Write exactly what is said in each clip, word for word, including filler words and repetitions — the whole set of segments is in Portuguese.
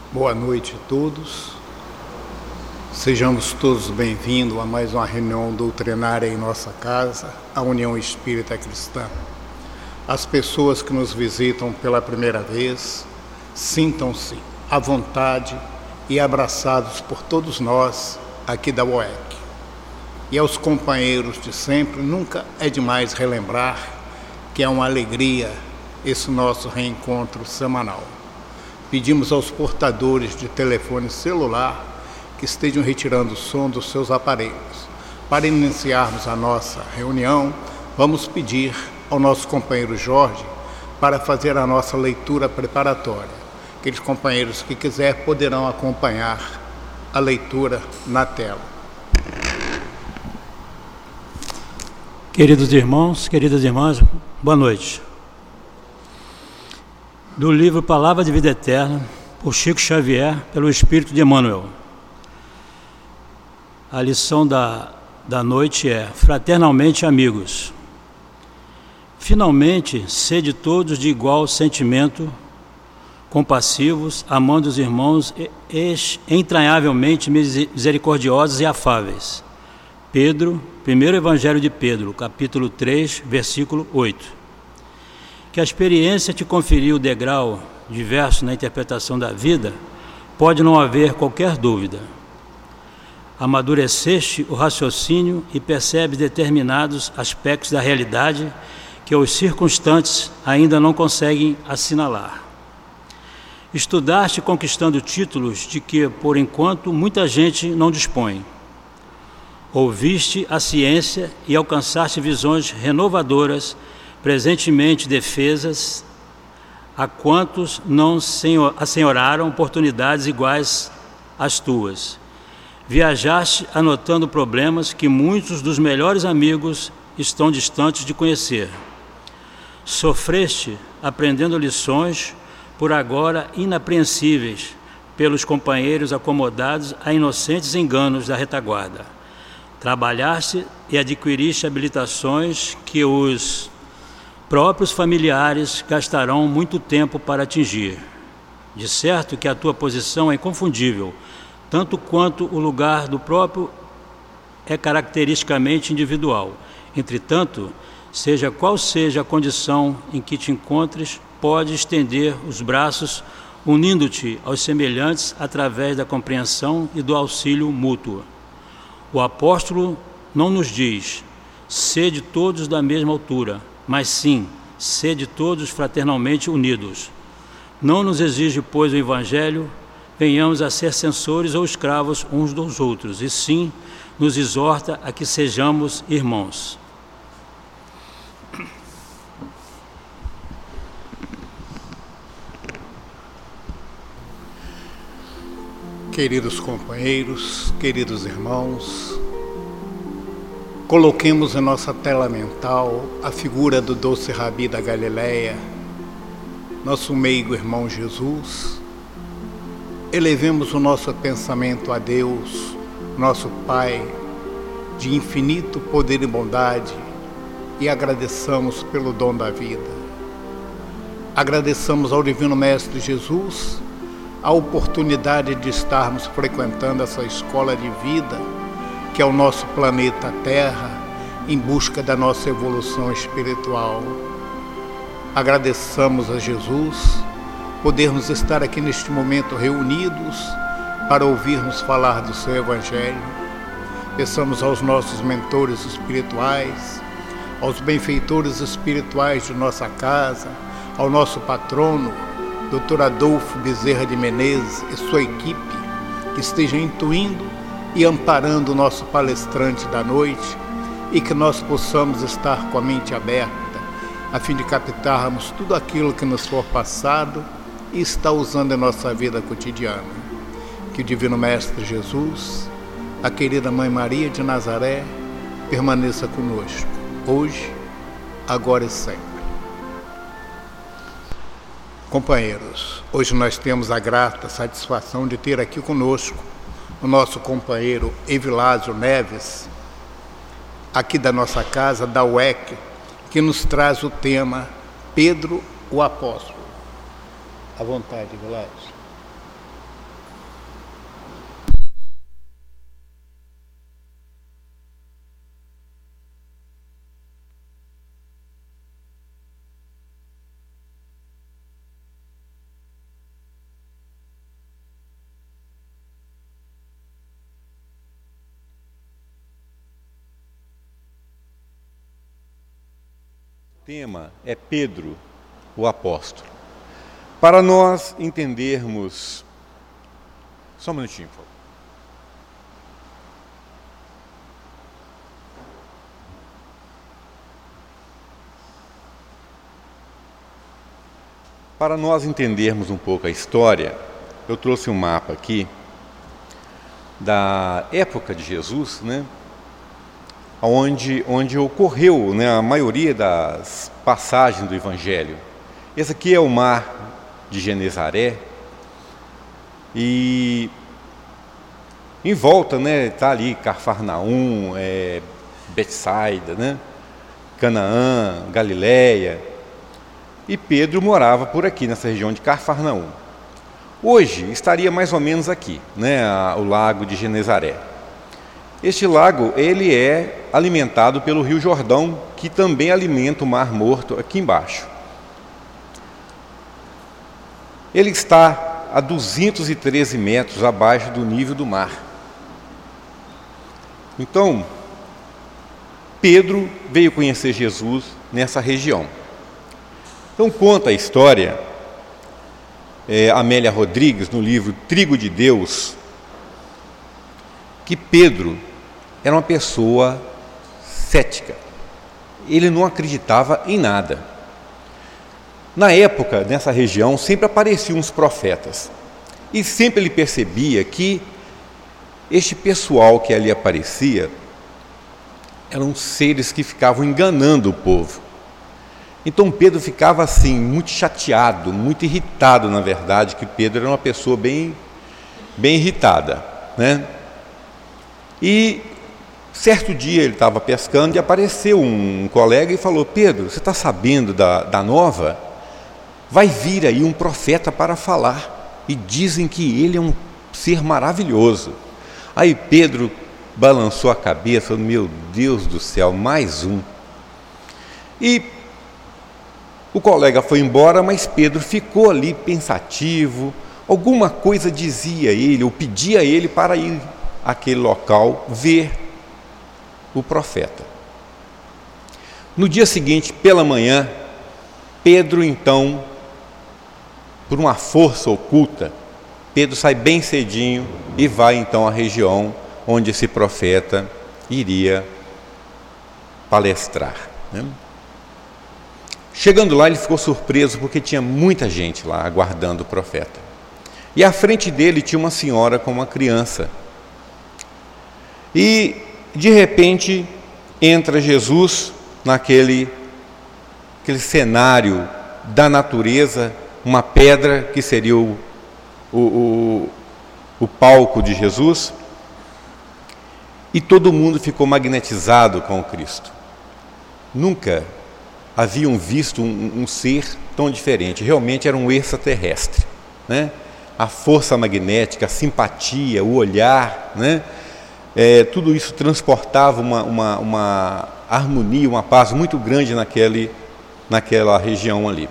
Boa noite a todos. Sejamos todos bem-vindos a mais uma reunião doutrinária em nossa casa, a União Espírita Cristã. As pessoas que nos visitam pela primeira vez, sintam-se à vontade e abraçados por todos nós aqui da U E C. E aos companheiros de sempre, nunca é demais relembrar que é uma alegria esse nosso reencontro semanal. Pedimos aos portadores de telefone celular que estejam retirando o som dos seus aparelhos. Para iniciarmos a nossa reunião, vamos pedir ao nosso companheiro Jorge para fazer a nossa leitura preparatória. Aqueles companheiros que quiser poderão acompanhar a leitura na tela. Queridos irmãos, queridas irmãs, boa noite. Do livro Palavra de Vida Eterna, por Chico Xavier, pelo Espírito de Emmanuel. A lição da, da noite é: fraternalmente amigos. Finalmente, sede todos de igual sentimento, compassivos, amando os irmãos, entranhavelmente misericordiosos e afáveis. Pedro, primeiro Evangelho de Pedro, capítulo três, versículo oito. Que a experiência te conferiu degrau diverso na interpretação da vida, pode não haver qualquer dúvida. Amadureceste o raciocínio e percebes determinados aspectos da realidade que os circunstantes ainda não conseguem assinalar. Estudaste conquistando títulos de que, por enquanto, muita gente não dispõe. Ouviste a ciência e alcançaste visões renovadoras, presentemente defesas, a quantos não assenhoraram oportunidades iguais às tuas. Viajaste anotando problemas que muitos dos melhores amigos estão distantes de conhecer. Sofreste aprendendo lições, por agora inapreensíveis, pelos companheiros acomodados a inocentes enganos da retaguarda. Trabalhaste e adquiriste habilitações que os próprios familiares gastarão muito tempo para atingir. De certo que a tua posição é inconfundível, tanto quanto o lugar do próprio é caracteristicamente individual. Entretanto, seja qual seja a condição em que te encontres, pode estender os braços, unindo-te aos semelhantes através da compreensão e do auxílio mútuo. O apóstolo não nos diz: sede todos da mesma altura, mas sim, sede todos fraternalmente unidos. Não nos exige, pois, o Evangelho, venhamos a ser censores ou escravos uns dos outros, e sim, nos exorta a que sejamos irmãos. Queridos companheiros, queridos irmãos, coloquemos em nossa tela mental a figura do doce Rabi da Galileia, nosso meigo irmão Jesus. Elevemos o nosso pensamento a Deus, nosso Pai, de infinito poder e bondade, e agradeçamos pelo dom da vida. Agradeçamos ao Divino Mestre Jesus a oportunidade de estarmos frequentando essa escola de vida, que é o nosso planeta Terra, em busca da nossa evolução espiritual. Agradeçamos a Jesus podermos estar aqui neste momento reunidos para ouvirmos falar do seu Evangelho. Peçamos aos nossos mentores espirituais, aos benfeitores espirituais de nossa casa, ao nosso patrono, doutor Adolfo Bezerra de Menezes e sua equipe, que esteja intuindo e amparando o nosso palestrante da noite, e que nós possamos estar com a mente aberta, a fim de captarmos tudo aquilo que nos for passado e está usando em nossa vida cotidiana. Que o Divino Mestre Jesus, a querida Mãe Maria de Nazaré, permaneça conosco, hoje, agora e sempre. Companheiros, hoje nós temos a grata satisfação de ter aqui conosco o nosso companheiro Evilásio Neves, aqui da nossa casa, da U E C, que nos traz o tema Pedro, o Apóstolo. À vontade, Evilásio. tema é Pedro, o apóstolo. Para nós entendermos... Só um minutinho, por favor. Para nós entendermos um pouco a história, eu trouxe um mapa aqui da época de Jesus, né? Onde, onde ocorreu, né, a maioria das passagens do Evangelho. Esse aqui é o mar de Genezaré e em volta, né, está ali Cafarnaum, é, Betsaida, né, Canaã, Galileia, e Pedro morava por aqui, nessa região de Cafarnaum. Hoje estaria mais ou menos aqui, né, a, o lago de Genezaré. Este lago, ele é alimentado pelo Rio Jordão, que também alimenta o Mar Morto aqui embaixo. Ele está a duzentos e treze metros abaixo do nível do mar. Então, Pedro veio conhecer Jesus nessa região. Então, conta a história, é, Amélia Rodrigues, no livro Trigo de Deus, que Pedro era uma pessoa cética. Ele não acreditava em nada. Na época, nessa região, sempre apareciam uns profetas. E sempre ele percebia que este pessoal que ali aparecia eram seres que ficavam enganando o povo. Então Pedro ficava assim, muito chateado, muito irritado, na verdade, que Pedro era uma pessoa bem, bem irritada, né? E certo dia ele estava pescando e apareceu um colega e falou: Pedro, você está sabendo da, da nova? Vai vir aí um profeta para falar, e dizem que ele é um ser maravilhoso. Aí Pedro balançou a cabeça, meu Deus do céu, mais um. E o colega foi embora, mas Pedro ficou ali pensativo. Alguma coisa dizia ele, ou pedia ele para ir àquele local ver o profeta. No dia seguinte, pela manhã, Pedro então, por uma força oculta, Pedro sai bem cedinho e vai então à região onde esse profeta iria palestrar, né? Chegando lá, ele ficou surpreso porque tinha muita gente lá aguardando o profeta. E à frente dele tinha uma senhora com uma criança. E de repente entra Jesus naquele aquele cenário da natureza, uma pedra que seria o, o, o, o palco de Jesus, e todo mundo ficou magnetizado com o Cristo. Nunca haviam visto um, um ser tão diferente. Realmente era um extraterrestre, né? A força magnética, a simpatia, o olhar, né? É, tudo isso transportava uma, uma, uma harmonia, uma paz muito grande naquele, naquela região ali.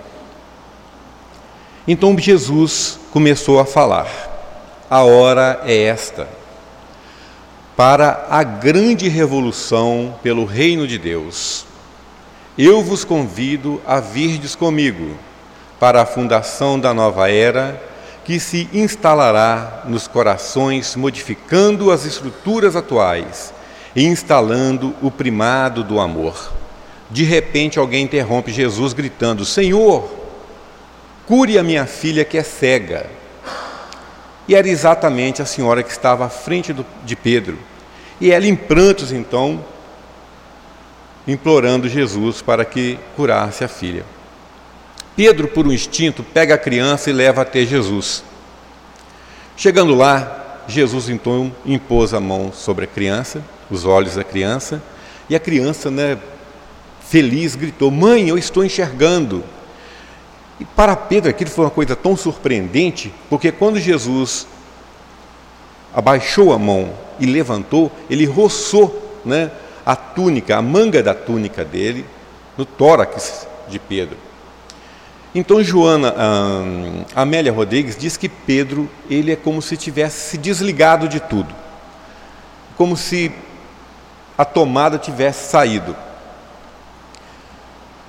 Então Jesus começou a falar: a hora é esta, para a grande revolução pelo reino de Deus. Eu vos convido a virdes comigo para a fundação da nova era, que se instalará nos corações, modificando as estruturas atuais e instalando o primado do amor. De repente alguém interrompe Jesus gritando: Senhor, cure a minha filha que é cega. E era exatamente a senhora que estava à frente do, de Pedro. E ela em prantos então, implorando Jesus para que curasse a filha. Pedro, por um instinto, pega a criança e leva até Jesus. Chegando lá, Jesus então impôs a mão sobre a criança, os olhos da criança, e a criança, né, feliz, gritou: mãe, eu estou enxergando. E para Pedro aquilo foi uma coisa tão surpreendente, porque quando Jesus abaixou a mão e levantou, ele roçou, né, a túnica, a manga da túnica dele, no tórax de Pedro. Então Joana, hum, Amélia Rodrigues diz que Pedro, ele é como se tivesse se desligado de tudo, como se a tomada tivesse saído.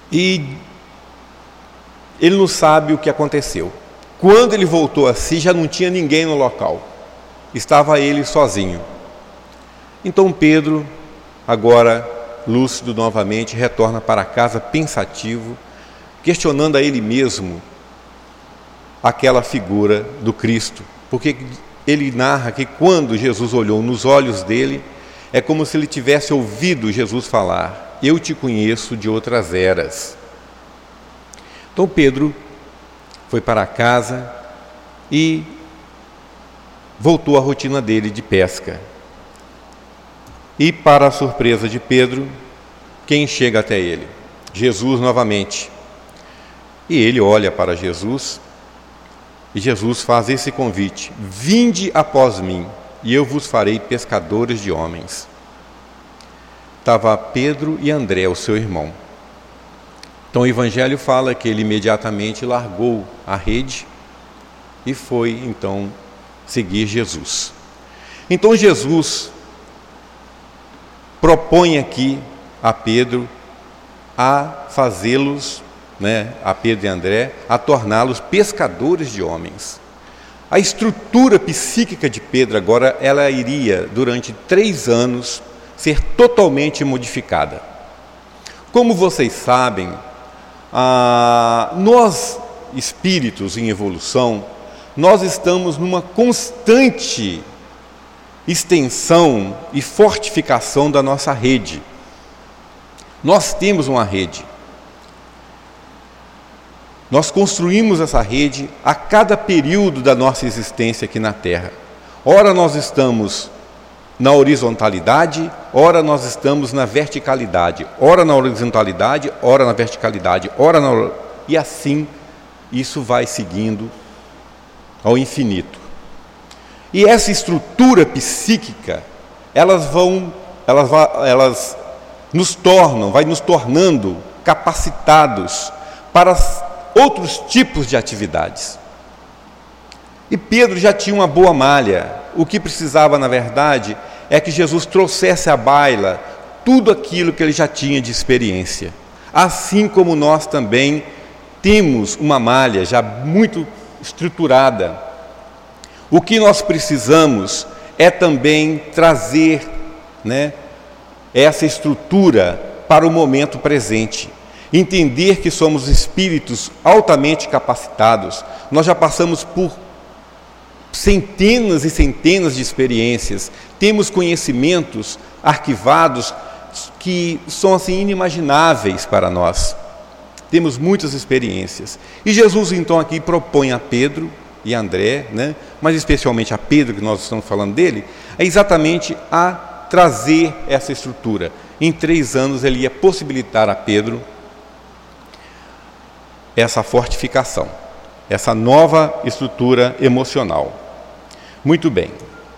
E ele não sabe o que aconteceu. Quando ele voltou a si, já não tinha ninguém no local. Estava ele sozinho. Então Pedro, agora lúcido novamente, retorna para casa pensativo, questionando a ele mesmo aquela figura do Cristo. Porque ele narra que quando Jesus olhou nos olhos dele, é como se ele tivesse ouvido Jesus falar: eu te conheço de outras eras. Então Pedro foi para casa e voltou à rotina dele de pesca. E, para a surpresa de Pedro, quem chega até ele? Jesus novamente. E ele olha para Jesus e Jesus faz esse convite: vinde após mim, e eu vos farei pescadores de homens. Estava Pedro e André, o seu irmão. Então o Evangelho fala que ele imediatamente largou a rede e foi, então, seguir Jesus. Então Jesus propõe aqui a Pedro a fazê-los, né, a Pedro e André, a torná-los pescadores de homens. A estrutura psíquica de Pedro agora, ela iria, durante três anos, ser totalmente modificada. Como vocês sabem, ah, nós, espíritos em evolução, nós estamos numa constante extensão e fortificação da nossa rede. Nós temos uma rede. Nós construímos essa rede a cada período da nossa existência aqui na Terra. Ora nós estamos na horizontalidade, ora nós estamos na verticalidade. Ora na horizontalidade, ora na verticalidade, ora na... E assim, isso vai seguindo ao infinito. E essa estrutura psíquica, elas vão, elas, elas nos tornam, vai nos tornando capacitados para outros tipos de atividades. E Pedro já tinha uma boa malha. O que precisava, na verdade, é que Jesus trouxesse à baila tudo aquilo que ele já tinha de experiência. Assim como nós também temos uma malha já muito estruturada. O que nós precisamos é também trazer, né, essa estrutura para o momento presente. Entender que somos espíritos altamente capacitados. Nós já passamos por centenas e centenas de experiências, temos conhecimentos arquivados que são assim inimagináveis para nós. Temos muitas experiências. E Jesus então aqui propõe a Pedro e a André, né, mas especialmente a Pedro, que nós estamos falando dele, é exatamente a trazer essa estrutura. Em três anos ele ia possibilitar a Pedro essa fortificação, essa nova estrutura emocional. Muito bem.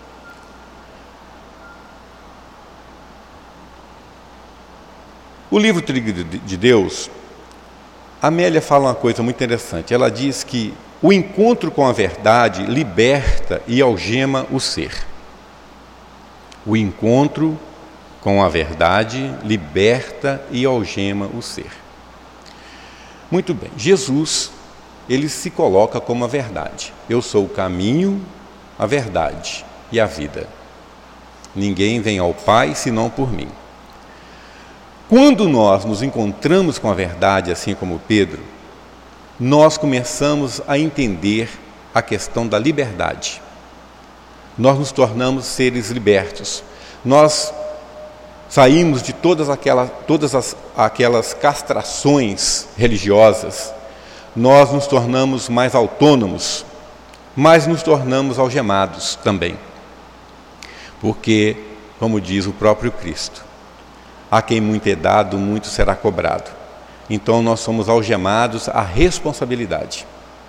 O livro Trigo de Deus, Amélia fala uma coisa muito interessante. Ela diz que o encontro com a verdade liberta e algema o ser. O encontro com a verdade liberta e algema o ser. Muito bem. Jesus, ele se coloca como a verdade. Eu sou o caminho, a verdade e a vida. Ninguém vem ao Pai senão por mim. Quando nós nos encontramos com a verdade, assim como Pedro, nós começamos a entender a questão da liberdade. Nós nos tornamos seres libertos. Nós saímos de todas aquelas, todas as, aquelas castrações religiosas. Nós nos tornamos mais autônomos, mas nos tornamos algemados também. Porque, como diz o próprio Cristo, a quem muito é dado, muito será cobrado. Então nós somos algemados à responsabilidade.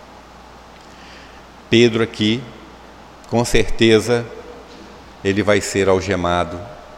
Pedro aqui, com certeza, ele vai ser algemado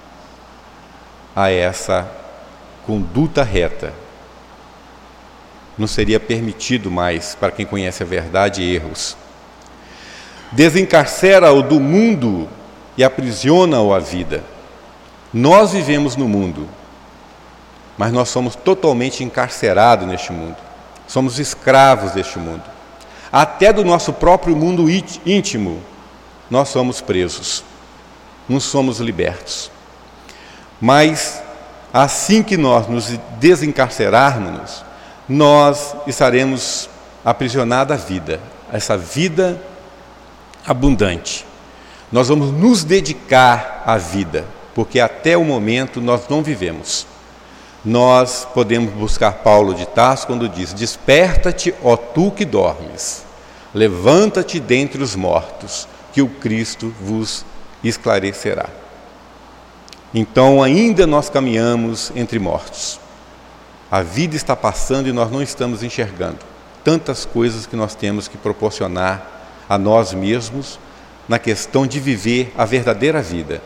a essa conduta reta. Não seria permitido mais, para quem conhece a verdade, erros. Desencarcera-o do mundo e aprisiona-o à vida. Nós vivemos no mundo, mas nós somos totalmente encarcerados neste mundo. Somos escravos deste mundo. Até do nosso próprio mundo íntimo, nós somos presos. Não somos libertos. Mas, assim que nós nos desencarcerarmos, nós estaremos aprisionados à vida, a essa vida abundante. Nós vamos nos dedicar à vida, porque até o momento nós não vivemos. Nós podemos buscar Paulo de Tarso quando diz: desperta-te, ó tu que dormes, levanta-te dentre os mortos, que o Cristo vos esclarecerá. Então ainda nós caminhamos entre mortos. A vida está passando e nós não estamos enxergando tantas coisas que nós temos que proporcionar a nós mesmos na questão de viver a verdadeira vida.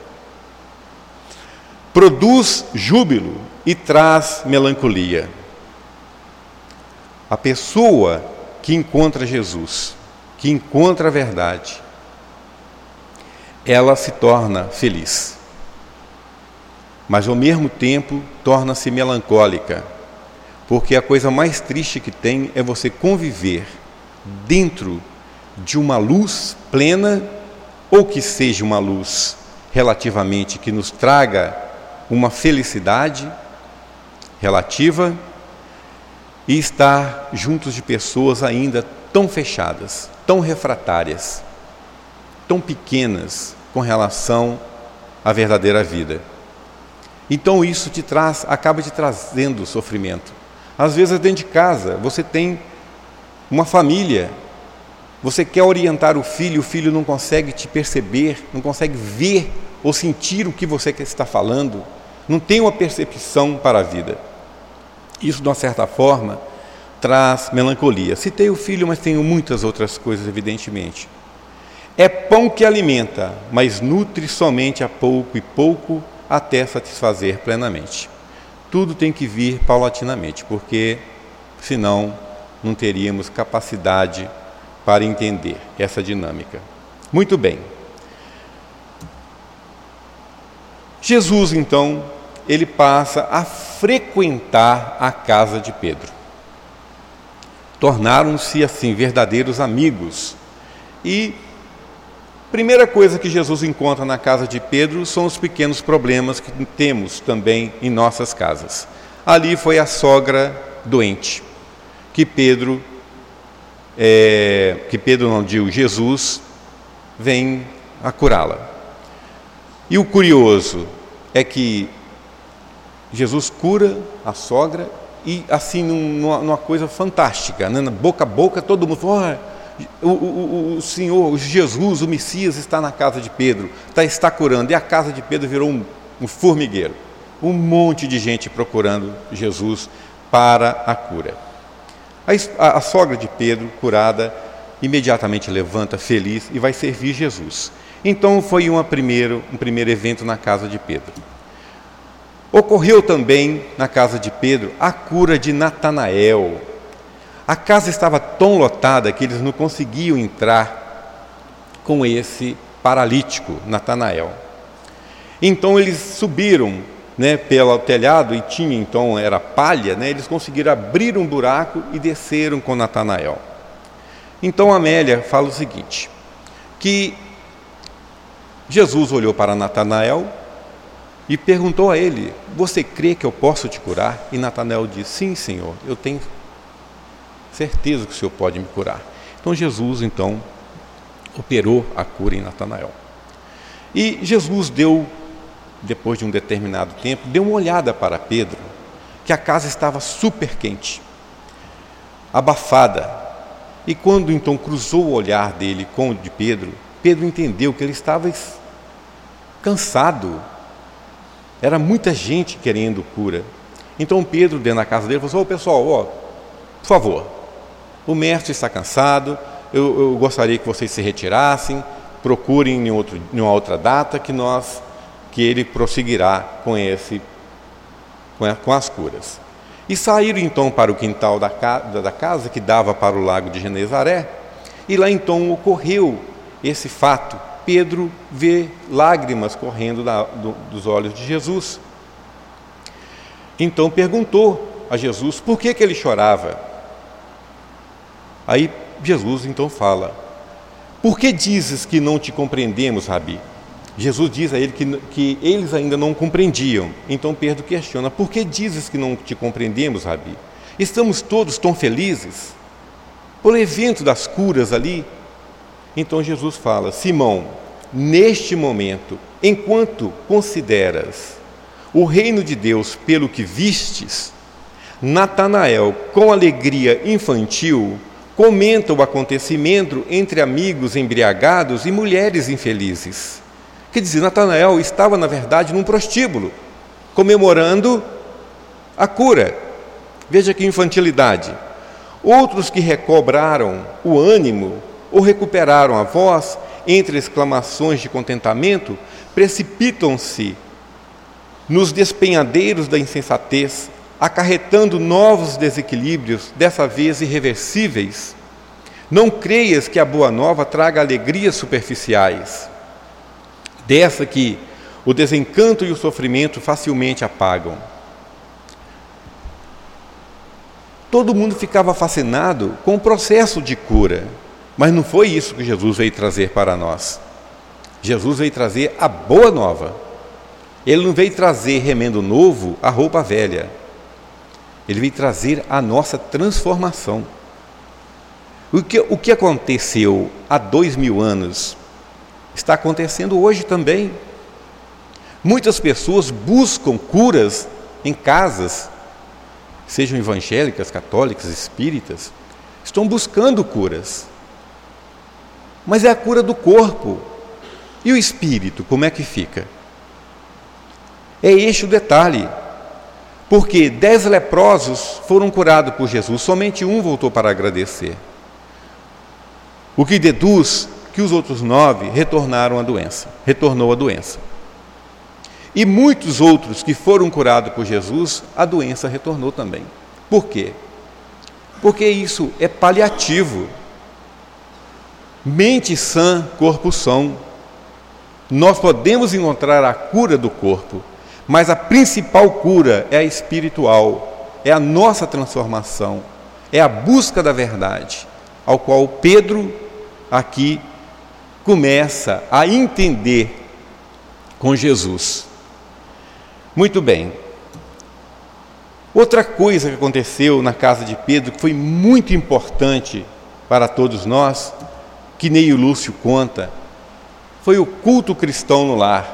Produz júbilo e traz melancolia. A pessoa que encontra Jesus, que encontra a verdade, ela se torna feliz, mas ao mesmo tempo torna-se melancólica, porque a coisa mais triste que tem é você conviver dentro de uma luz plena, ou que seja uma luz relativamente que nos traga uma felicidade relativa, e estar juntos de pessoas ainda tão fechadas, tão refratárias, tão pequenas com relação à verdadeira vida. Então isso te traz, acaba te trazendo sofrimento. Às vezes dentro de casa, você tem uma família, você quer orientar o filho, o filho não consegue te perceber, não consegue ver ou sentir o que você está falando, não tem uma percepção para a vida. Isso, de uma certa forma, traz melancolia. Citei o filho, mas tenho muitas outras coisas, evidentemente. É pão que alimenta, mas nutre somente a pouco e pouco até satisfazer plenamente. Tudo tem que vir paulatinamente, porque senão não teríamos capacidade para entender essa dinâmica. Muito bem. Jesus, então, ele passa a frequentar a casa de Pedro. Tornaram-se, assim, verdadeiros amigos. E a primeira coisa que Jesus encontra na casa de Pedro são os pequenos problemas que temos também em nossas casas. Ali foi a sogra doente, que Pedro, é, que Pedro não digo, Jesus vem a curá-la. E o curioso é que Jesus cura a sogra e assim numa, numa coisa fantástica, né? Boca a boca todo mundo fala, oh, o, o, o Senhor, o Jesus, o Messias está na casa de Pedro, está, está curando. E a casa de Pedro virou um, um formigueiro, um monte de gente procurando Jesus para a cura. A, a, a sogra de Pedro, curada, imediatamente levanta feliz e vai servir Jesus. Então foi uma primeiro, um primeiro evento na casa de Pedro. Ocorreu também na casa de Pedro a cura de Natanael. A casa estava tão lotada que eles não conseguiam entrar com esse paralítico, Natanael. Então eles subiram, né, pelo telhado e tinha então, era palha, né, eles conseguiram abrir um buraco e desceram com Natanael. Então Amélia fala o seguinte, que Jesus olhou para Natanael e perguntou a ele, você crê que eu posso te curar? E Natanael disse, sim, Senhor, eu tenho certeza que o Senhor pode me curar. Então Jesus, então, operou a cura em Natanael. E Jesus deu, depois de um determinado tempo, deu uma olhada para Pedro, que a casa estava super quente, abafada. E quando então cruzou o olhar dele com o de Pedro, Pedro entendeu que ele estava cansado. Era muita gente querendo cura. Então Pedro, dentro da casa dele, falou assim, ô pessoal, ó, por favor, o mestre está cansado, eu, eu gostaria que vocês se retirassem, procurem em, outro, em uma outra data que, nós, que ele prosseguirá com, esse, com, a, com as curas. E saíram então para o quintal da, da casa, que dava para o lago de Genezaré, e lá então ocorreu esse fato. Pedro vê lágrimas correndo da, do, dos olhos de Jesus. então perguntou a Jesus por que que ele chorava. Aí Jesus então fala: por que dizes que não te compreendemos, Rabi? Jesus diz a ele que, que eles ainda não compreendiam. Então Pedro questiona: por que dizes que não te compreendemos, Rabi? Estamos todos tão felizes pelo evento das curas ali. Então Jesus fala: Simão, neste momento, enquanto consideras o reino de Deus pelo que vistes, Natanael, com alegria infantil, comenta o acontecimento entre amigos embriagados e mulheres infelizes. Quer dizer, Natanael estava, na verdade, num prostíbulo, comemorando a cura. Veja que infantilidade. Outros que recobraram o ânimo ou recuperaram a voz, entre exclamações de contentamento, precipitam-se nos despenhadeiros da insensatez, acarretando novos desequilíbrios, dessa vez irreversíveis. Não creias que a boa nova traga alegrias superficiais, dessa que o desencanto e o sofrimento facilmente apagam. Todo mundo ficava fascinado com o processo de cura, mas não foi isso que Jesus veio trazer para nós. Jesus veio trazer a boa nova. Ele não veio trazer remendo novo a roupa velha. Ele veio trazer a nossa transformação. O que, o que aconteceu há dois mil anos está acontecendo hoje também. Muitas pessoas buscam curas em casas, sejam evangélicas, católicas, espíritas, estão buscando curas. Mas é a cura do corpo. E o espírito, como é que fica? É este o detalhe. Porque dez leprosos foram curados por Jesus, somente um voltou para agradecer. O que deduz que os outros nove retornaram à doença, retornou à doença. E muitos outros que foram curados por Jesus, a doença retornou também. Por quê? Porque isso é paliativo. Mente sã, corpo são. Nós podemos encontrar a cura do corpo, mas a principal cura é a espiritual, é a nossa transformação, é a busca da verdade, ao qual Pedro aqui começa a entender com Jesus. Muito bem. Outra coisa que aconteceu na casa de Pedro, que foi muito importante para todos nós, que Neio Lúcio conta, foi o culto cristão no lar,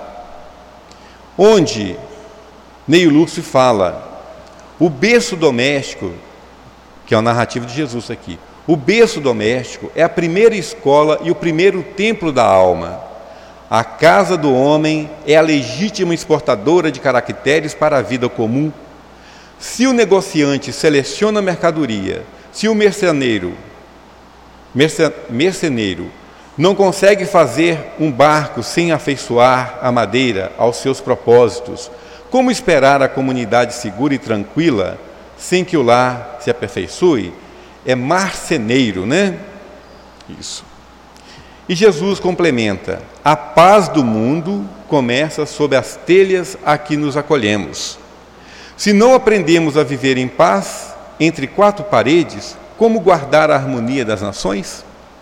onde Neio Lúcio fala: o berço doméstico, que é a narrativa de Jesus aqui, o berço doméstico é a primeira escola e o primeiro templo da alma. A casa do homem é a legítima exportadora de caracteres para a vida comum. Se o negociante seleciona a mercadoria, se o merceneiro, merce, merceneiro não consegue fazer um barco sem afeiçoar a madeira aos seus propósitos, como esperar a comunidade segura e tranquila sem que o lar se aperfeiçoe? É marceneiro, né? Isso. E Jesus complementa: a paz do mundo começa sob as telhas a que nos acolhemos. Se não aprendemos a viver em paz entre quatro paredes, como guardar a harmonia das nações?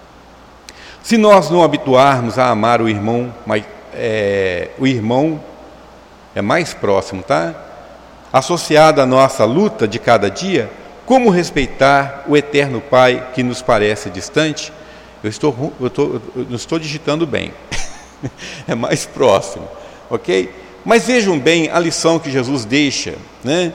Se nós não habituarmos a amar o irmão, mas, é, o irmão é mais próximo, tá? Associado à nossa luta de cada dia, como respeitar o eterno Pai que nos parece distante? Eu, estou, eu, estou, eu não estou digitando bem. É mais próximo, ok? Mas vejam bem a lição que Jesus deixa, né?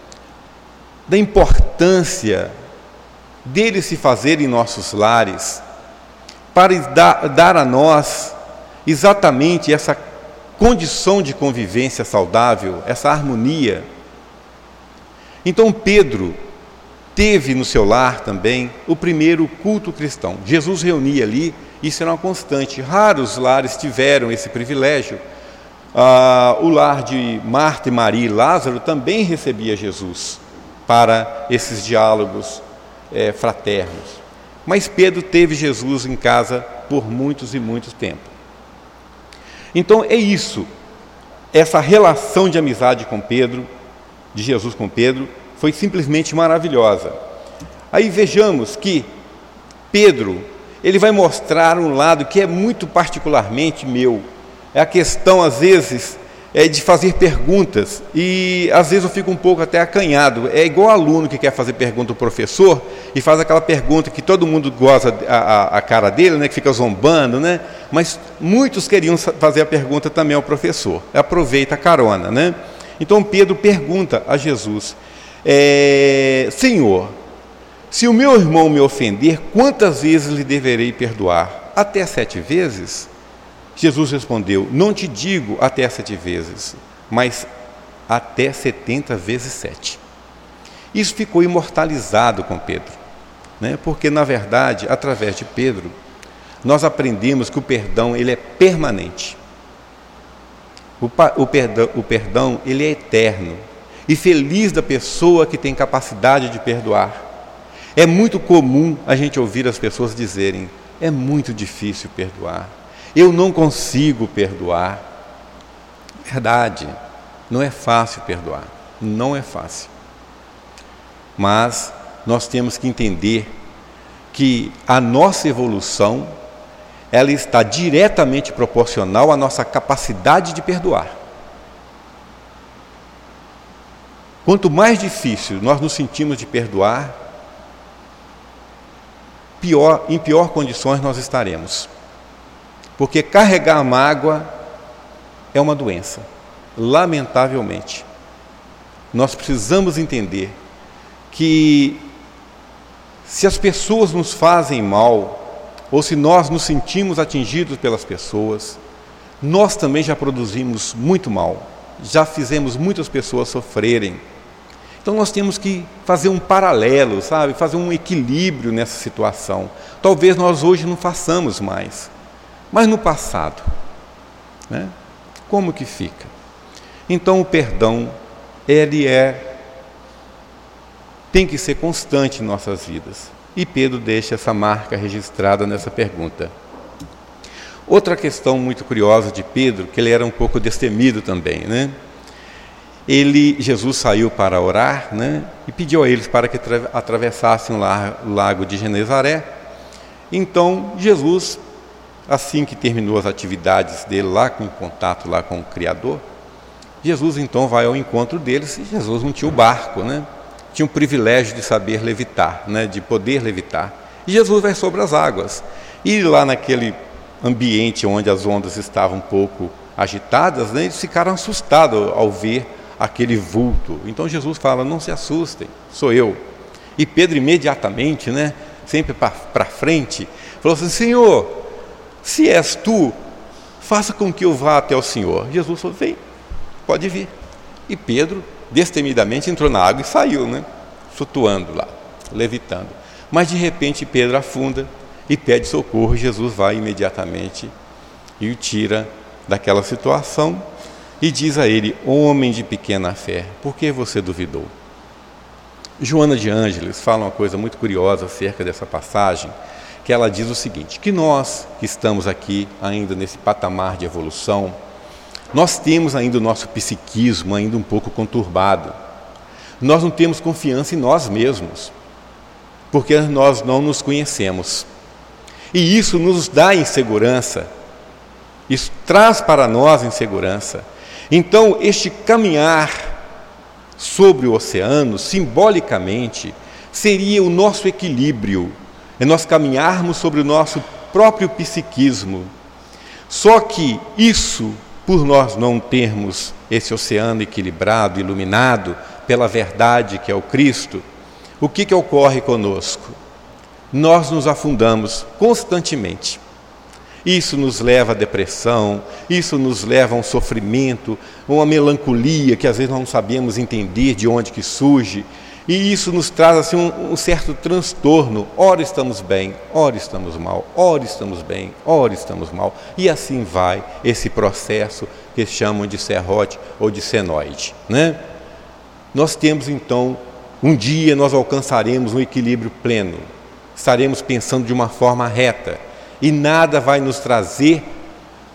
Da importância dele se fazer em nossos lares, para dar, dar a nós exatamente essa condição de convivência saudável, essa harmonia. Então Pedro teve no seu lar também o primeiro culto cristão. Jesus reunia ali, isso era uma constante. Raros lares tiveram esse privilégio. Ah, o lar de Marta e Maria e Lázaro também recebia Jesus para esses diálogos é, fraternos. Mas Pedro teve Jesus em casa por muitos e muitos tempos. Então é isso, essa relação de amizade com Pedro, de Jesus com Pedro foi simplesmente maravilhosa. Aí vejamos que Pedro, ele vai mostrar um lado que é muito particularmente meu. É a questão, às vezes, é de fazer perguntas, e às vezes eu fico um pouco até acanhado. É igual aluno que quer fazer pergunta ao professor e faz aquela pergunta que todo mundo goza a, a, a cara dele, né, que fica zombando, né? Mas muitos queriam fazer a pergunta também ao professor. Aproveita a carona, né? Então Pedro pergunta a Jesus: é, Senhor, se o meu irmão me ofender, quantas vezes lhe deverei perdoar? Até sete vezes? Jesus respondeu: não te digo até sete vezes, mas até setenta vezes sete. Isso ficou imortalizado com Pedro, né? Porque, na verdade, através de Pedro, nós aprendemos que o perdão ele é permanente. O, o, perdão, o perdão ele é eterno. E feliz da pessoa que tem capacidade de perdoar. É muito comum a gente ouvir as pessoas dizerem: é muito difícil perdoar. Eu não consigo perdoar. Verdade, não é fácil perdoar, não é fácil. Mas nós temos que entender que a nossa evolução, ela está diretamente proporcional à nossa capacidade de perdoar. Quanto mais difícil nós nos sentimos de perdoar, pior, em pior condições nós estaremos. Porque carregar a mágoa é uma doença, lamentavelmente. Nós precisamos entender que se as pessoas nos fazem mal, ou se nós nos sentimos atingidos pelas pessoas, nós também já produzimos muito mal, já fizemos muitas pessoas sofrerem. Então nós temos que fazer um paralelo, sabe? Fazer um equilíbrio nessa situação. Talvez nós hoje não façamos mais. Mas no passado, né? Como que fica? Então o perdão, ele é, tem que ser constante em nossas vidas. E Pedro deixa essa marca registrada nessa pergunta. Outra questão muito curiosa de Pedro, que ele era um pouco destemido também, né? Ele, Jesus saiu para orar, né? E pediu a eles para que atravessassem o lago de Genezaré. Então Jesus, assim que terminou as atividades dele lá, com contato lá com o Criador, Jesus então vai ao encontro deles, e Jesus não tinha o barco, né? Tinha o privilégio de saber levitar, né? De poder levitar. E Jesus vai sobre as águas. E lá naquele ambiente onde as ondas estavam um pouco agitadas, né? Eles ficaram assustados ao ver aquele vulto. Então Jesus fala: não se assustem, sou eu. E Pedro imediatamente, né? Sempre para frente, falou assim: Senhor, se és tu, faça com que eu vá até o Senhor. Jesus falou: vem, pode vir. E Pedro, destemidamente, entrou na água e saiu, né? Flutuando lá, levitando. Mas de repente Pedro afunda e pede socorro. Jesus vai imediatamente e o tira daquela situação e diz a ele: homem de pequena fé, por que você duvidou? Joana de Ângeles fala uma coisa muito curiosa acerca dessa passagem, que ela diz o seguinte: que nós que estamos aqui ainda nesse patamar de evolução, nós temos ainda o nosso psiquismo ainda um pouco conturbado. Nós não temos confiança em nós mesmos, porque nós não nos conhecemos. E isso nos dá insegurança, isso traz para nós insegurança. Então, este caminhar sobre o oceano, simbolicamente, seria o nosso equilíbrio, é nós caminharmos sobre o nosso próprio psiquismo. Só que isso, por nós não termos esse oceano equilibrado, iluminado pela verdade que é o Cristo, o que que ocorre conosco? Nós nos afundamos constantemente. Isso nos leva à depressão, isso nos leva a um sofrimento, uma melancolia que às vezes não sabemos entender de onde que surge, e isso nos traz assim um, um certo transtorno. Ora estamos bem, ora estamos mal, ora estamos bem, ora estamos mal, e assim vai esse processo que chamam de serrote ou de senoide, né? Nós temos então, um dia nós alcançaremos um equilíbrio pleno, estaremos pensando de uma forma reta, e nada vai nos trazer,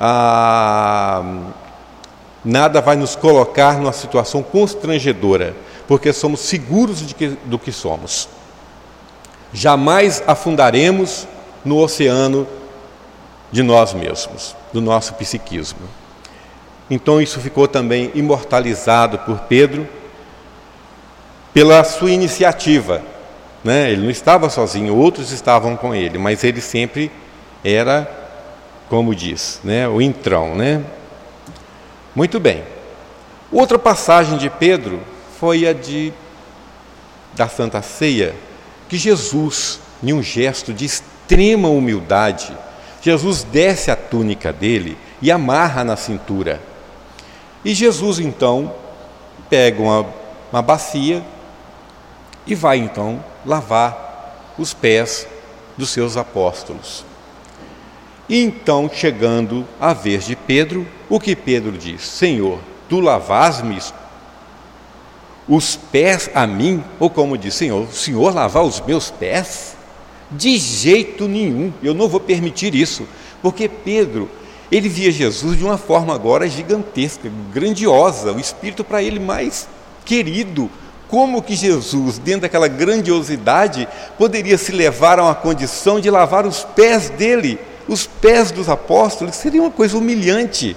ah, nada vai nos colocar numa situação constrangedora, porque somos seguros de que, do que somos. Jamais afundaremos no oceano de nós mesmos, do nosso psiquismo. Então isso ficou também imortalizado por Pedro, pela sua iniciativa, né? Ele não estava sozinho, outros estavam com ele, mas ele sempre era, como diz, né? o entrão, né? Muito bem. Outra passagem de Pedro foi a de, da Santa Ceia, que Jesus, em um gesto de extrema humildade, Jesus desce a túnica dele e amarra na cintura. E Jesus, então, pega uma, uma bacia e vai, então, lavar os pés dos seus apóstolos. E então, chegando à vez de Pedro, o que Pedro diz? Senhor, tu lavas-me os pés a mim? Ou como diz, Senhor, o Senhor lavar os meus pés? De jeito nenhum, eu não vou permitir isso, porque Pedro, ele via Jesus de uma forma agora gigantesca, grandiosa, o Espírito para ele mais querido. Como que Jesus, dentro daquela grandiosidade, poderia se levar a uma condição de lavar os pés dele, os pés dos apóstolos? Seria uma coisa humilhante.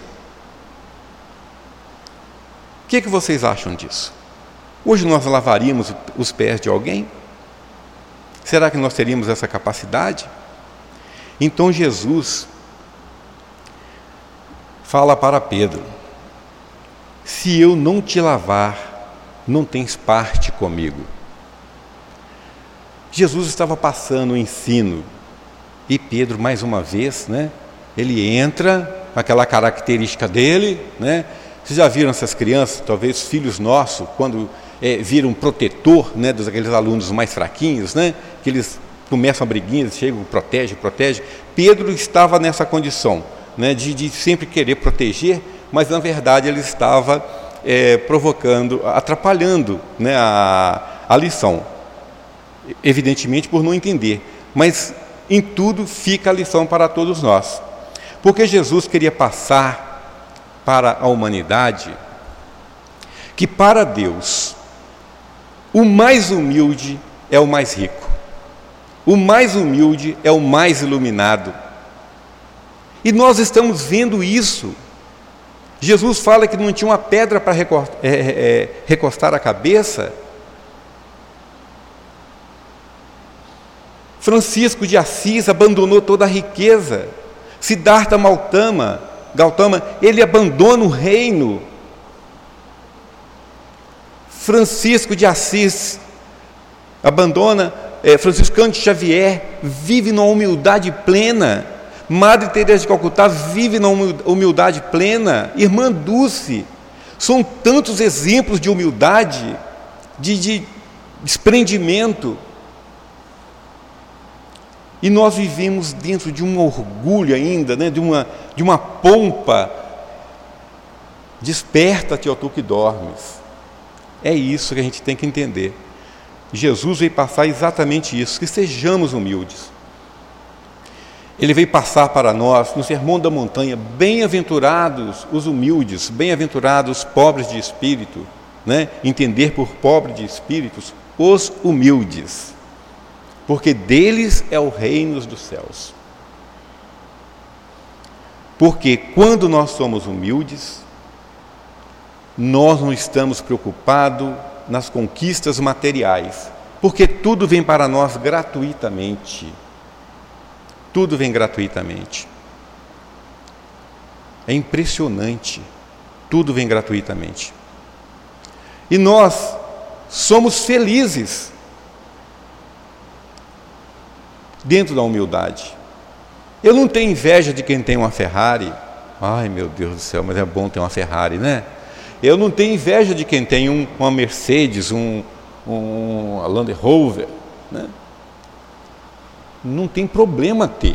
O que, que vocês acham disso? Hoje nós lavaríamos os pés de alguém? Será que nós teríamos essa capacidade? Então Jesus fala para Pedro: se eu não te lavar, não tens parte comigo. Jesus estava passando o ensino e Pedro, mais uma vez, né, ele entra com aquela característica dele, né? Vocês já viram essas crianças, talvez filhos nossos, quando é, viram um protetor, né, dos aqueles alunos mais fraquinhos, né, que eles começam a briguinha, chegam, protege, protege. Pedro estava nessa condição, né, de, de sempre querer proteger, mas na verdade ele estava é, provocando, atrapalhando, né, a, a lição, evidentemente por não entender, mas em tudo fica a lição para todos nós, porque Jesus queria passar para a humanidade que para Deus o mais humilde é o mais rico, o mais humilde é o mais iluminado, e nós estamos vendo isso. Jesus fala que não tinha uma pedra para recostar a cabeça. Francisco de Assis abandonou toda a riqueza. Siddhartha Gautama, Gautama, ele abandona o reino. Francisco de Assis abandona, é, Franciscano de Xavier vive numa humildade plena. Madre Teresa de Calcutá vive na humildade plena. Irmã Dulce, são tantos exemplos de humildade, de, de desprendimento. E nós vivemos dentro de um orgulho ainda, né? de, uma, de uma pompa. Desperta-te, ó tu que dormes. É isso que a gente tem que entender. Jesus veio passar exatamente isso, que sejamos humildes. Ele veio passar para nós, no Sermão da Montanha, bem-aventurados os humildes, bem-aventurados os pobres de espírito, né? Entender por pobre de espíritos, os humildes, porque deles é o reino dos céus. Porque quando nós somos humildes, nós não estamos preocupados nas conquistas materiais, porque tudo vem para nós gratuitamente. Tudo vem gratuitamente. É impressionante. Tudo vem gratuitamente. E nós somos felizes dentro da humildade. Eu não tenho inveja de quem tem uma Ferrari. Ai, meu Deus do céu, mas é bom ter uma Ferrari, né? Eu não tenho inveja de quem tem um, uma Mercedes, um, um uma Land Rover, né? Não tem problema ter,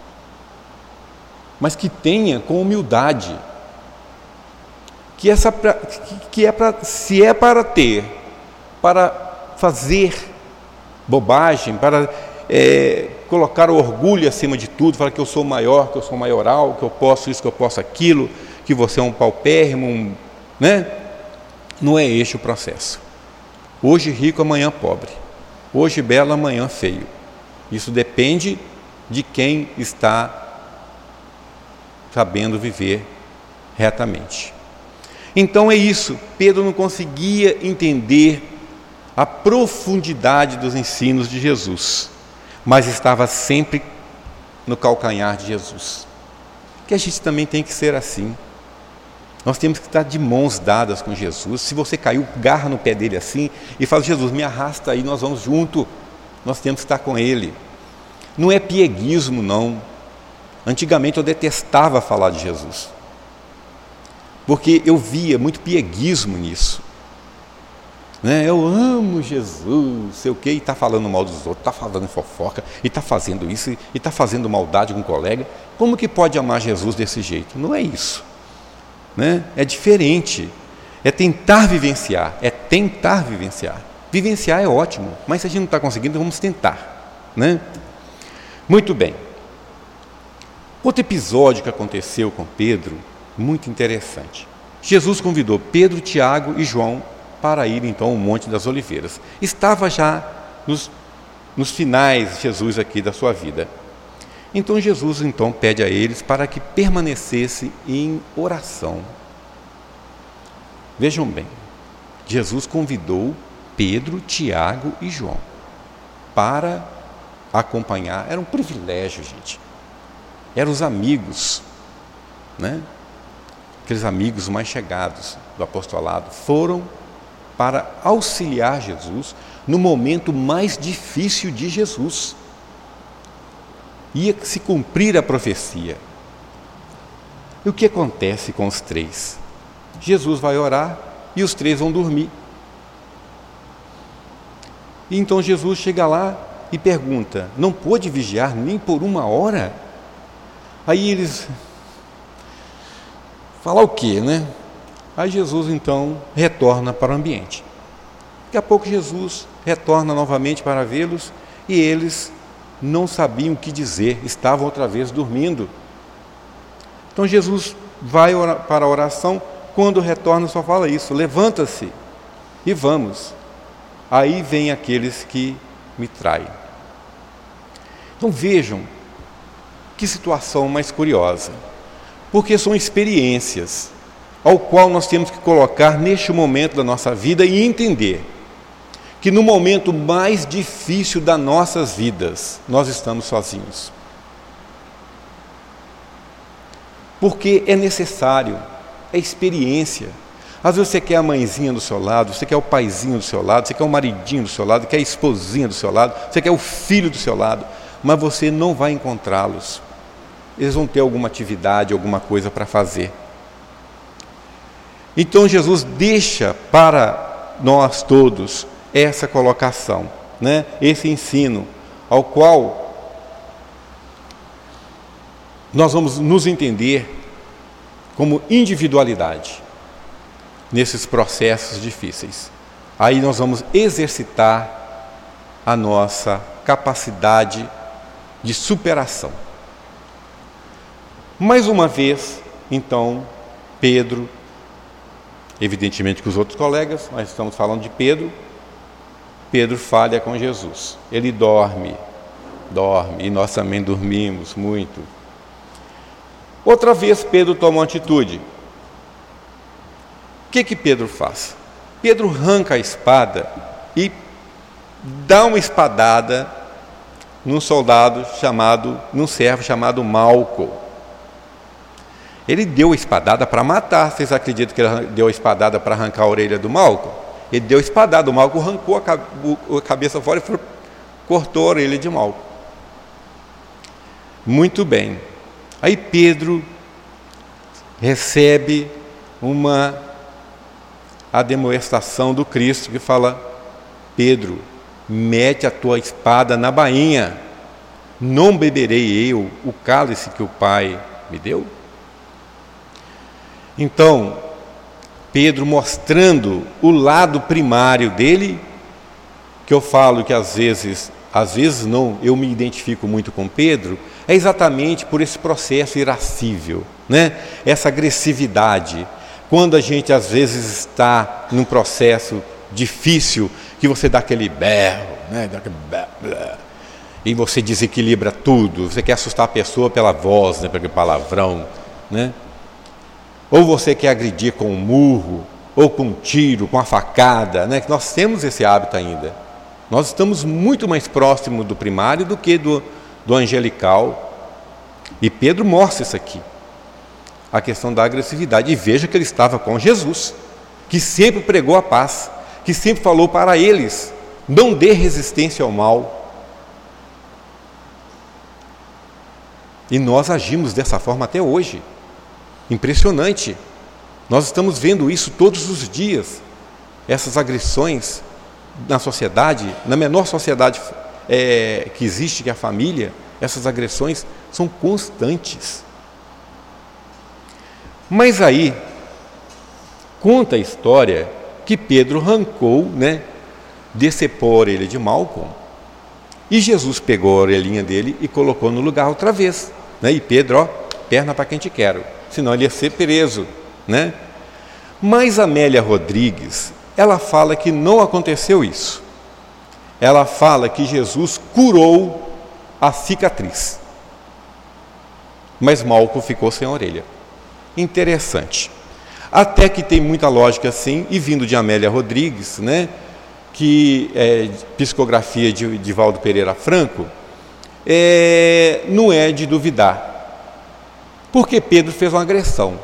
mas que tenha com humildade, que, essa, que é para, se é para ter, para fazer bobagem, para é, colocar o orgulho acima de tudo, falar que eu sou maior, que eu sou maioral, que eu posso isso, que eu posso aquilo, que você é um paupérrimo, um, né? Não é este o processo. Hoje rico, amanhã pobre. Hoje belo, amanhã feio. Isso depende de quem está sabendo viver retamente. Então é isso, Pedro não conseguia entender a profundidade dos ensinos de Jesus, mas estava sempre no calcanhar de Jesus. Que a gente também tem que ser assim. Nós temos que estar de mãos dadas com Jesus. Se você caiu, garra no pé dele assim e fala: Jesus, me arrasta aí, nós vamos junto. Nós temos que estar com ele. Não é pieguismo, não. Antigamente eu detestava falar de Jesus, porque eu via muito pieguismo nisso, né? Eu amo Jesus, sei o quê, e está falando mal dos outros, está falando fofoca, e está fazendo isso, e está fazendo maldade com um colega. Como que pode amar Jesus desse jeito? Não é isso, né? É diferente, é tentar vivenciar, é tentar vivenciar. Vivenciar é ótimo, mas se a gente não está conseguindo, vamos tentar, né? Muito bem. Outro episódio que aconteceu com Pedro, muito interessante. Jesus convidou Pedro, Tiago e João para ir então ao Monte das Oliveiras. Estava já nos, nos finais, Jesus aqui da sua vida. Então Jesus então pede a eles para que permanecesse em oração. Vejam bem, Jesus convidou Pedro, Tiago e João para acompanhar. Era um privilégio, gente. Eram os amigos, né? Aqueles amigos mais chegados do apostolado, foram para auxiliar Jesus no momento mais difícil de Jesus. Ia se cumprir a profecia. E o que acontece com os três? Jesus vai orar e os três vão dormir. E então Jesus chega lá e pergunta: não pôde vigiar nem por uma hora? Aí eles falam o quê, né? Aí Jesus então retorna para o ambiente. Daqui a pouco Jesus retorna novamente para vê-los e eles não sabiam o que dizer, estavam outra vez dormindo. Então Jesus vai para a oração, quando retorna só fala isso: levanta-se e vamos. Aí vem aqueles que me traem. Então vejam que situação mais curiosa, porque são experiências ao qual nós temos que colocar neste momento da nossa vida e entender que no momento mais difícil das nossas vidas, nós estamos sozinhos. Porque é necessário, é experiência. Às vezes você quer a mãezinha do seu lado, você quer o paizinho do seu lado, você quer o maridinho do seu lado, quer a esposinha do seu lado, você quer o filho do seu lado, mas você não vai encontrá-los. Eles vão ter alguma atividade, alguma coisa para fazer. Então Jesus deixa para nós todos essa colocação, né? Esse ensino, ao qual nós vamos nos entender como individualidade nesses processos difíceis. Aí nós vamos exercitar a nossa capacidade de superação. Mais uma vez, então, Pedro, evidentemente com os outros colegas, mas estamos falando de Pedro, Pedro falha com Jesus. Ele dorme, dorme, e nós também dormimos muito. Outra vez Pedro toma uma atitude. O que que Pedro faz? Pedro arranca a espada e dá uma espadada num soldado chamado, num servo chamado Malco. Ele deu a espadada para matar. Vocês acreditam que ele deu a espadada para arrancar a orelha do Malco? Ele deu a espadada, o Malco arrancou a cabeça fora e cortou a orelha de Malco. Muito bem. Aí Pedro recebe uma admoestação do Cristo que fala: Pedro, mete a tua espada na bainha, não beberei eu o cálice que o Pai me deu? Então, Pedro mostrando o lado primário dele, que eu falo que às vezes, às vezes não, eu me identifico muito com Pedro, é exatamente por esse processo irascível, né? Essa agressividade. Quando a gente às vezes está num processo difícil, que você dá aquele berro, né? Dá aquele berro, e você desequilibra tudo, você quer assustar a pessoa pela voz, né? Pelo palavrão, né? Ou você quer agredir com um murro, ou com um tiro, com uma facada, né? Nós temos esse hábito ainda. Nós estamos muito mais próximos do primário do que do, do angelical. E Pedro mostra isso aqui, a questão da agressividade. E veja que ele estava com Jesus, que sempre pregou a paz, que sempre falou para eles: não dê resistência ao mal. E nós agimos dessa forma até hoje. Impressionante. Nós estamos vendo isso todos os dias, essas agressões na sociedade, na menor sociedade é, que existe, que é a família. Essas agressões são constantes. Mas aí, conta a história que Pedro arrancou, né, decepou a orelha de Malcom, e Jesus pegou a orelhinha dele e colocou no lugar outra vez, né? E Pedro, ó, perna para quem te quero, senão ele ia ser preso, né? Mas Amélia Rodrigues, ela fala que não aconteceu isso. Ela fala que Jesus curou a cicatriz, mas Malcom ficou sem a orelha. Interessante. Até que tem muita lógica sim, e vindo de Amélia Rodrigues, né, que é psicografia de Divaldo Pereira Franco, é, não é de duvidar, porque Pedro fez uma agressão.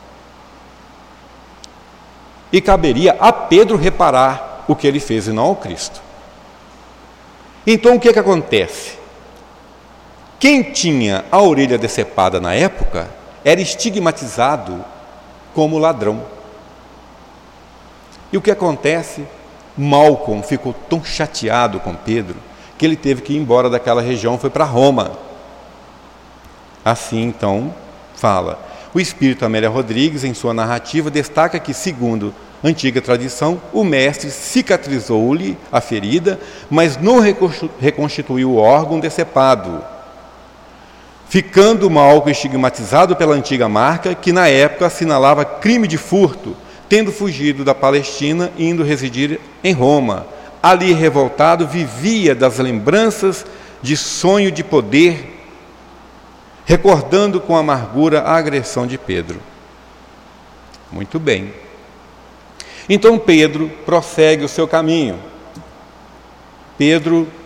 E caberia a Pedro reparar o que ele fez e não ao Cristo. Então o que, que acontece? Quem tinha a orelha decepada na época era estigmatizado como ladrão. E o que acontece? Malcom ficou tão chateado com Pedro que ele teve que ir embora daquela região, foi para Roma. Assim, então, fala. O espírito Amélia Rodrigues, em sua narrativa, destaca que, segundo a antiga tradição, o mestre cicatrizou-lhe a ferida, mas não reconstituiu o órgão decepado, ficando Malcom estigmatizado pela antiga marca, que na época assinalava crime de furto, tendo fugido da Palestina e indo residir em Roma. Ali, revoltado, vivia das lembranças de sonho de poder, recordando com amargura a agressão de Pedro. Muito bem. Então Pedro prossegue o seu caminho. Pedro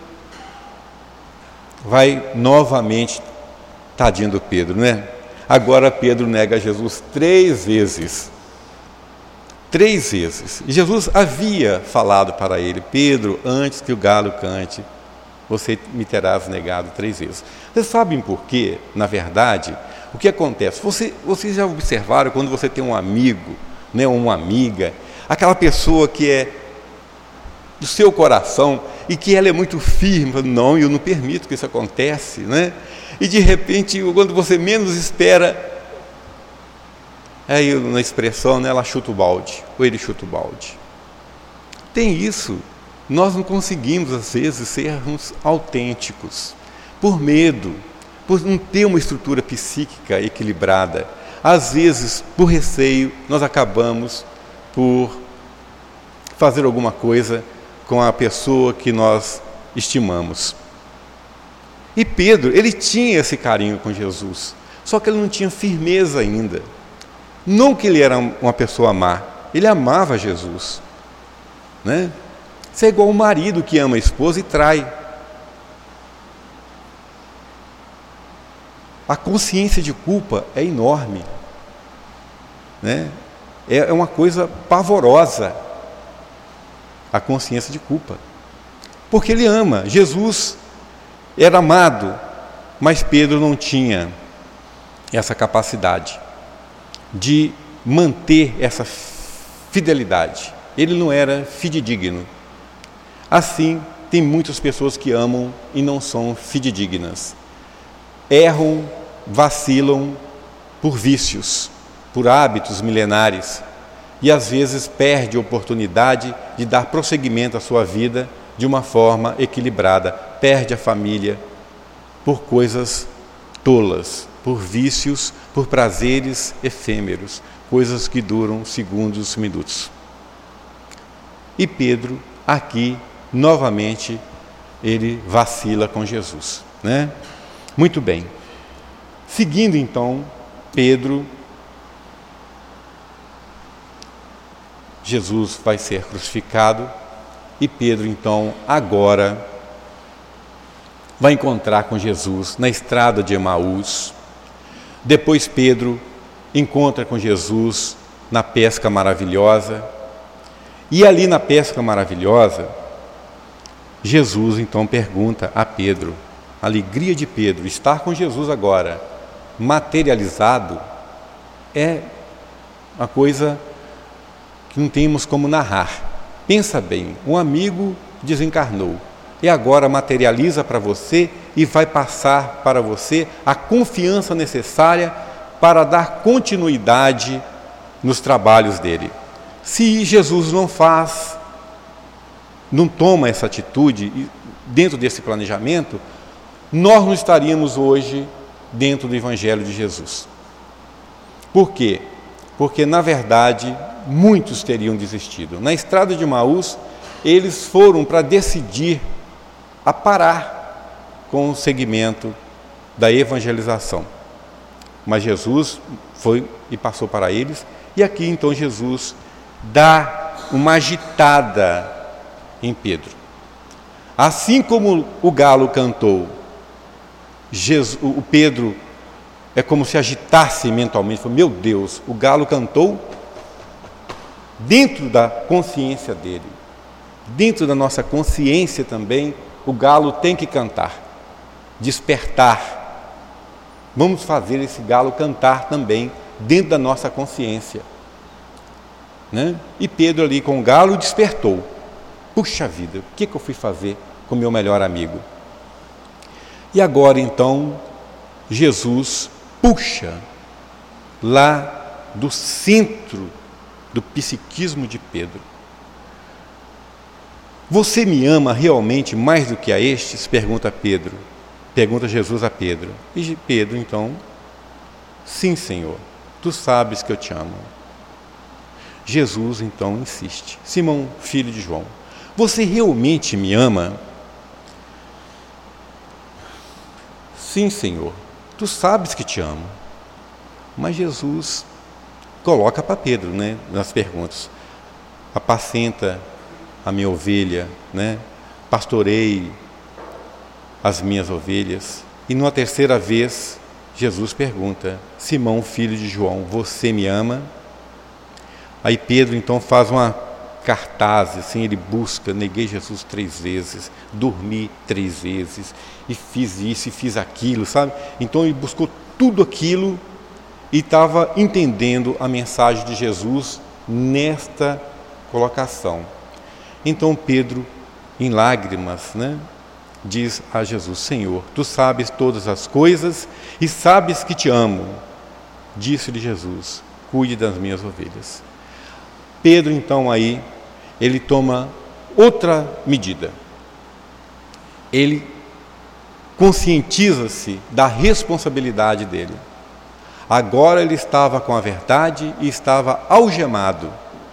vai novamente, tadinho do Pedro, né? Agora Pedro nega Jesus três vezes. Três vezes. E Jesus havia falado para ele: Pedro, antes que o galo cante, você me terás negado três vezes. Vocês sabem por quê? Na verdade, o que acontece? Você, vocês já observaram quando você tem um amigo, né, ou uma amiga, aquela pessoa que é do seu coração e que ela é muito firme, não, eu não permito que isso aconteça, né? E de repente, quando você menos espera, aí na expressão, né, ela chuta o balde, ou ele chuta o balde. Tem isso. Nós não conseguimos, às vezes, sermos autênticos, por medo, por não ter uma estrutura psíquica equilibrada. Às vezes, por receio, nós acabamos por fazer alguma coisa com a pessoa que nós estimamos. E Pedro, ele tinha esse carinho com Jesus, só que ele não tinha firmeza ainda. Não que ele era uma pessoa má, ele amava Jesus, né? Isso é igual o marido que ama a esposa e trai. A consciência de culpa é enorme, né? É uma coisa pavorosa, a consciência de culpa, porque ele ama. Jesus era amado, mas Pedro não tinha essa capacidade de manter essa fidelidade. Ele não era fidedigno. Assim, tem muitas pessoas que amam e não são fidedignas. Erram, vacilam por vícios, por hábitos milenares, e às vezes perde a oportunidade de dar prosseguimento à sua vida de uma forma equilibrada. Perde a família por coisas tolas, por vícios, por prazeres efêmeros, coisas que duram segundos, minutos. E Pedro, aqui, novamente ele vacila com Jesus, né? Muito bem. Seguindo então, Pedro, Jesus vai ser crucificado e Pedro então agora vai encontrar com Jesus na estrada de Emaús. Depois Pedro encontra com Jesus na pesca maravilhosa. E ali na pesca maravilhosa, Jesus então pergunta a Pedro, a alegria de Pedro, estar com Jesus agora, materializado, é uma coisa que não temos como narrar. Pensa bem, um amigo desencarnou e agora materializa para você e vai passar para você a confiança necessária para dar continuidade nos trabalhos dele. Se Jesus não faz, não toma essa atitude dentro desse planejamento, nós não estaríamos hoje dentro do Evangelho de Jesus. Por quê? Porque, na verdade, muitos teriam desistido. Na estrada de Emaús, eles foram para decidir a parar com o segmento da evangelização. Mas Jesus foi e passou para eles, e aqui então Jesus dá uma agitada em Pedro. Assim como o galo cantou, Jesus, o Pedro é como se agitasse mentalmente, falou, meu Deus, o galo cantou dentro da consciência dele, dentro da nossa consciência também, o galo tem que cantar, despertar. Vamos fazer esse galo cantar também dentro da nossa consciência, né? E Pedro ali com o galo despertou. Puxa vida, o que, que eu fui fazer com meu melhor amigo? E agora então Jesus puxa lá do centro do psiquismo de Pedro. Você me ama realmente mais do que a estes? Pergunta Pedro. Pergunta Jesus a Pedro. E Pedro então, sim, Senhor, tu sabes que eu te amo. Jesus então insiste. Simão, filho de João, você realmente me ama? Sim, Senhor, tu sabes que te amo. Mas Jesus coloca para Pedro, né, nas perguntas. Apacenta a minha ovelha, né? Pastorei as minhas ovelhas. E numa terceira vez, Jesus pergunta, Simão, filho de João, você me ama? Aí Pedro então faz uma cartaz, assim, ele busca, neguei Jesus três vezes, dormi três vezes, e fiz isso e fiz aquilo, sabe? Então ele buscou tudo aquilo e estava entendendo a mensagem de Jesus nesta colocação. Então Pedro, em lágrimas, né, diz a Jesus, Senhor, tu sabes todas as coisas e sabes que te amo. Disse-lhe Jesus, cuide das minhas ovelhas. Pedro então aí, ele toma outra medida. Ele conscientiza-se da responsabilidade dele. Agora ele estava com a verdade e estava algemado.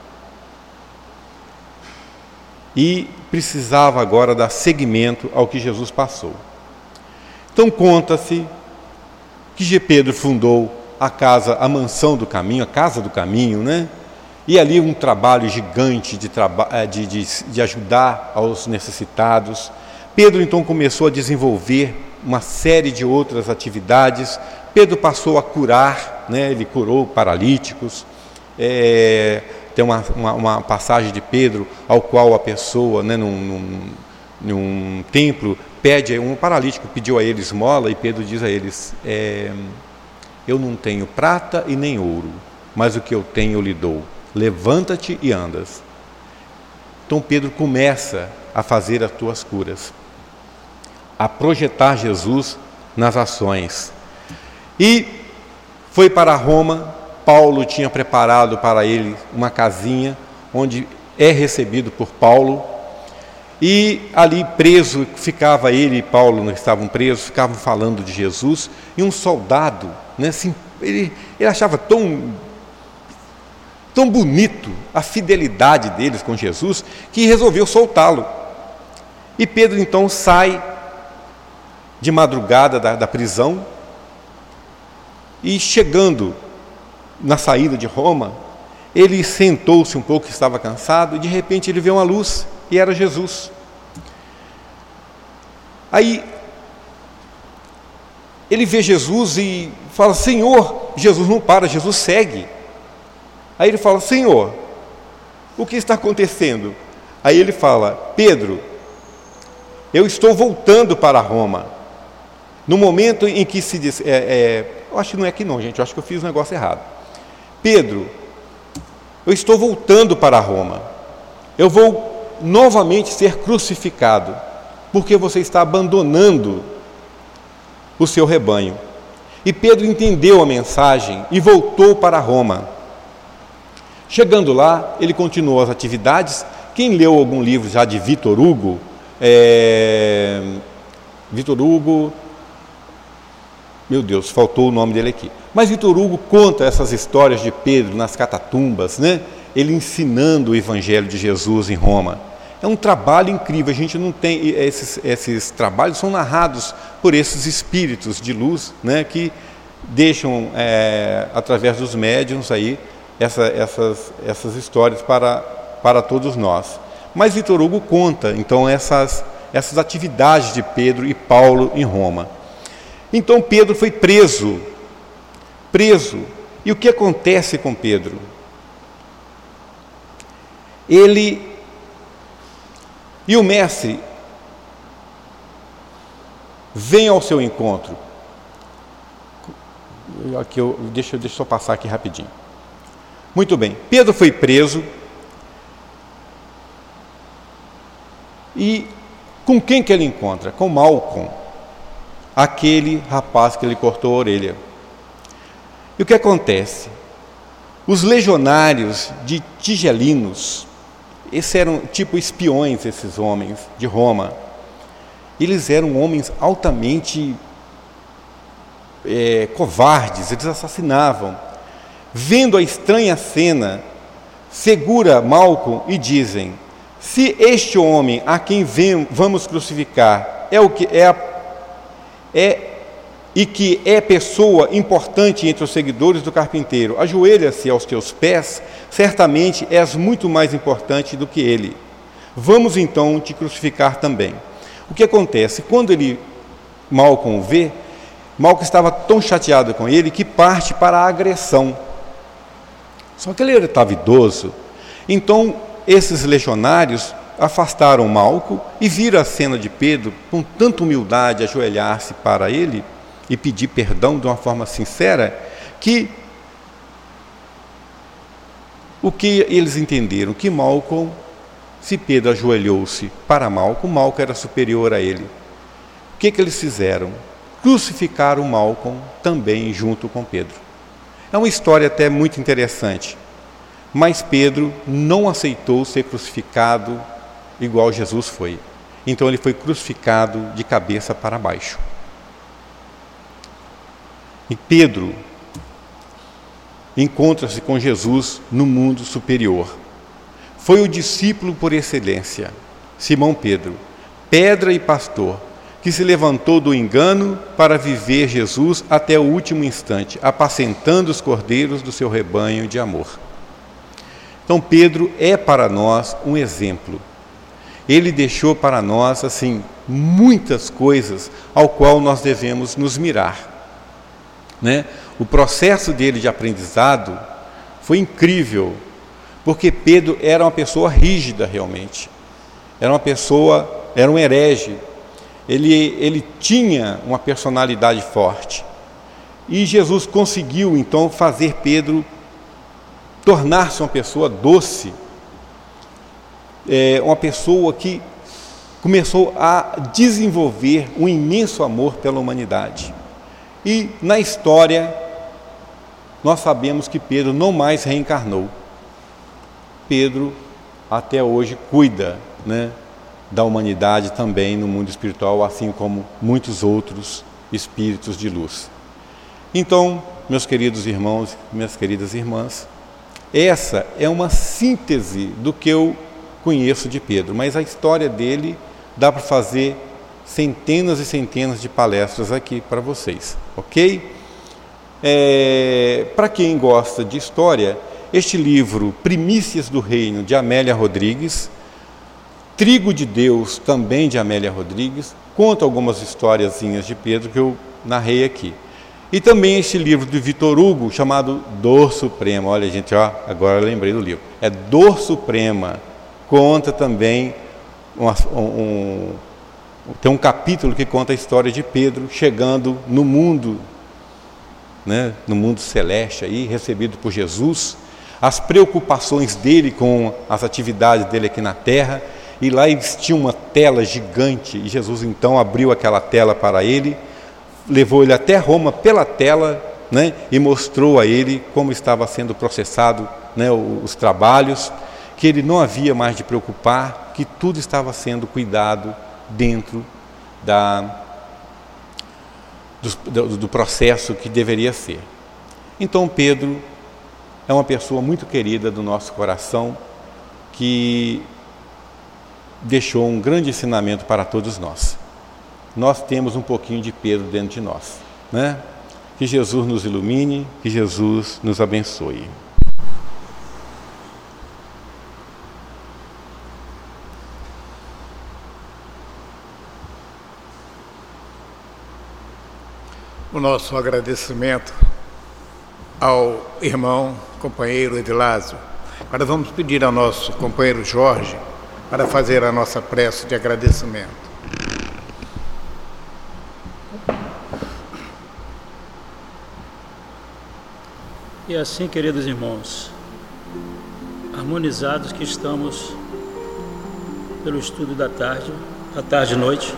E precisava agora dar seguimento ao que Jesus passou. Então conta-se que Pedro fundou a casa, a mansão do caminho, a casa do caminho, né? E ali um trabalho gigante de, traba de, de, de ajudar aos necessitados. Pedro então começou a desenvolver uma série de outras atividades. Pedro passou a curar, né? Ele curou paralíticos. É, tem uma, uma, uma passagem de Pedro ao qual a pessoa, né, num, num, num templo, pede, um paralítico pediu a ele esmola e Pedro diz a eles, é, eu não tenho prata e nem ouro, mas o que eu tenho eu lhe dou. Levanta-te e andas. Então Pedro começa a fazer as tuas curas, a projetar Jesus nas ações. E foi para Roma. Paulo tinha preparado para ele uma casinha, onde é recebido por Paulo. E ali preso, ficava ele e Paulo, não estavam presos, ficavam falando de Jesus. E um soldado, né, assim, ele, ele achava tão... tão bonito a fidelidade deles com Jesus, que resolveu soltá-lo. E Pedro então sai de madrugada da, da prisão e, chegando na saída de Roma, ele sentou-se um pouco, estava cansado, e de repente ele vê uma luz, e era Jesus. Aí ele vê Jesus e fala: Senhor. Jesus não para, Jesus segue. Aí ele fala: Senhor, o que está acontecendo? Aí ele fala: Pedro, eu estou voltando para Roma. No momento em que se diz, é, é, eu acho que não é que não, gente, eu acho que eu fiz um negócio errado. Pedro, eu estou voltando para Roma. Eu vou novamente ser crucificado, porque você está abandonando o seu rebanho. E Pedro entendeu a mensagem e voltou para Roma. Chegando lá, ele continuou as atividades. Quem leu algum livro já de Victor Hugo, é... Victor Hugo, meu Deus, faltou o nome dele aqui. Mas Victor Hugo conta essas histórias de Pedro nas catatumbas, né? Ele ensinando o Evangelho de Jesus em Roma. É um trabalho incrível. A gente não tem esses, esses trabalhos são narrados por esses espíritos de luz, né? Que deixam é, através dos médiuns aí essa, essas, essas histórias para, para todos nós. Mas Victor Hugo conta então essas, essas atividades de Pedro e Paulo em Roma. Então Pedro foi preso, preso. E o que acontece com Pedro? Ele e o mestre vem ao seu encontro. Aqui eu, deixa, deixa eu só passar aqui rapidinho. Muito bem, Pedro foi preso. E com quem que ele encontra? Com Malcom, aquele rapaz que ele cortou a orelha. E o que acontece? Os legionários de Tigelinos, esses eram tipo espiões, esses homens de Roma. Eles eram homens altamente é, covardes, eles assassinavam. Vendo a estranha cena, segura Malcom e dizem: se este homem a quem vem, vamos crucificar é o que é, é e que é pessoa importante entre os seguidores do carpinteiro, ajoelha-se aos teus pés, certamente és muito mais importante do que ele. Vamos então te crucificar também. O que acontece? Quando ele, Malcom vê, Malcom estava tão chateado com ele que parte para a agressão. Só que ele estava idoso, então esses legionários afastaram Malcom e viram a cena de Pedro com tanta humildade ajoelhar-se para ele e pedir perdão de uma forma sincera, que o que eles entenderam? Que Malcom, se Pedro ajoelhou-se para Malcom, Malcom era superior a ele. O que que eles fizeram? Crucificaram Malcom também junto com Pedro. É uma história até muito interessante, mas Pedro não aceitou ser crucificado igual Jesus foi. Então ele foi crucificado de cabeça para baixo. E Pedro encontra-se com Jesus no mundo superior. Foi o discípulo por excelência, Simão Pedro, pedra e pastor, que se levantou do engano para viver Jesus até o último instante, apacentando os cordeiros do seu rebanho de amor. Então Pedro é para nós um exemplo. Ele deixou para nós, assim, muitas coisas ao qual nós devemos nos mirar. Né? O processo dele de aprendizado foi incrível, porque Pedro era uma pessoa rígida realmente, era uma pessoa, era um herege, ele, ele tinha uma personalidade forte, e Jesus conseguiu então fazer Pedro tornar-se uma pessoa doce, é, uma pessoa que começou a desenvolver um imenso amor pela humanidade. E na história, nós sabemos que Pedro não mais reencarnou. Pedro, até hoje, cuida, né, da humanidade também no mundo espiritual, assim como muitos outros espíritos de luz. Então, meus queridos irmãos, minhas queridas irmãs, essa é uma síntese do que eu conheço de Pedro, mas a história dele dá para fazer centenas e centenas de palestras aqui para vocês, ok? É, para quem gosta de história, este livro Primícias do Reino, de Amélia Rodrigues, Trigo de Deus, também de Amélia Rodrigues, conta algumas historiazinhas de Pedro que eu narrei aqui. E também este livro de Vitor Hugo, chamado Dor Suprema. Olha, gente, ó, agora eu lembrei do livro. É Dor Suprema. Conta também, um, um, tem um capítulo que conta a história de Pedro chegando no mundo, né, no mundo celeste, aí, recebido por Jesus, as preocupações dele com as atividades dele aqui na terra. E lá eles tinham uma tela gigante, e Jesus então abriu aquela tela para ele, levou ele até Roma pela tela, né, e mostrou a ele como estava sendo processado, né, os trabalhos, que ele não havia mais de preocupar, que tudo estava sendo cuidado dentro da, do, do processo que deveria ser. Então Pedro é uma pessoa muito querida do nosso coração, que deixou um grande ensinamento para todos nós. Nós temos um pouquinho de Pedro dentro de nós, né? Que Jesus nos ilumine, que Jesus nos abençoe. O nosso agradecimento ao irmão, companheiro Edilásio. Agora vamos pedir ao nosso companheiro Jorge para fazer a nossa prece de agradecimento. E assim, queridos irmãos, harmonizados que estamos pelo estudo da tarde, da tarde e noite,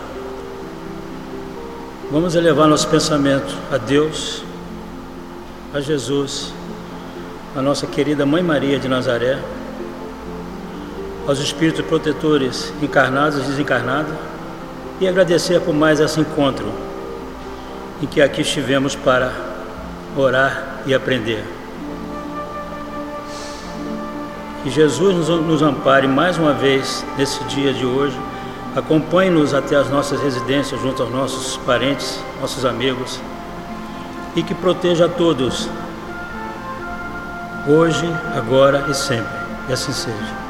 vamos elevar nosso pensamento a Deus, a Jesus, a nossa querida Mãe Maria de Nazaré, aos espíritos protetores encarnados e desencarnados, e agradecer por mais esse encontro em que aqui estivemos para orar e aprender. Que Jesus nos, nos ampare mais uma vez nesse dia de hoje, acompanhe-nos até as nossas residências junto aos nossos parentes, nossos amigos, e que proteja a todos, hoje, agora e sempre, e assim seja.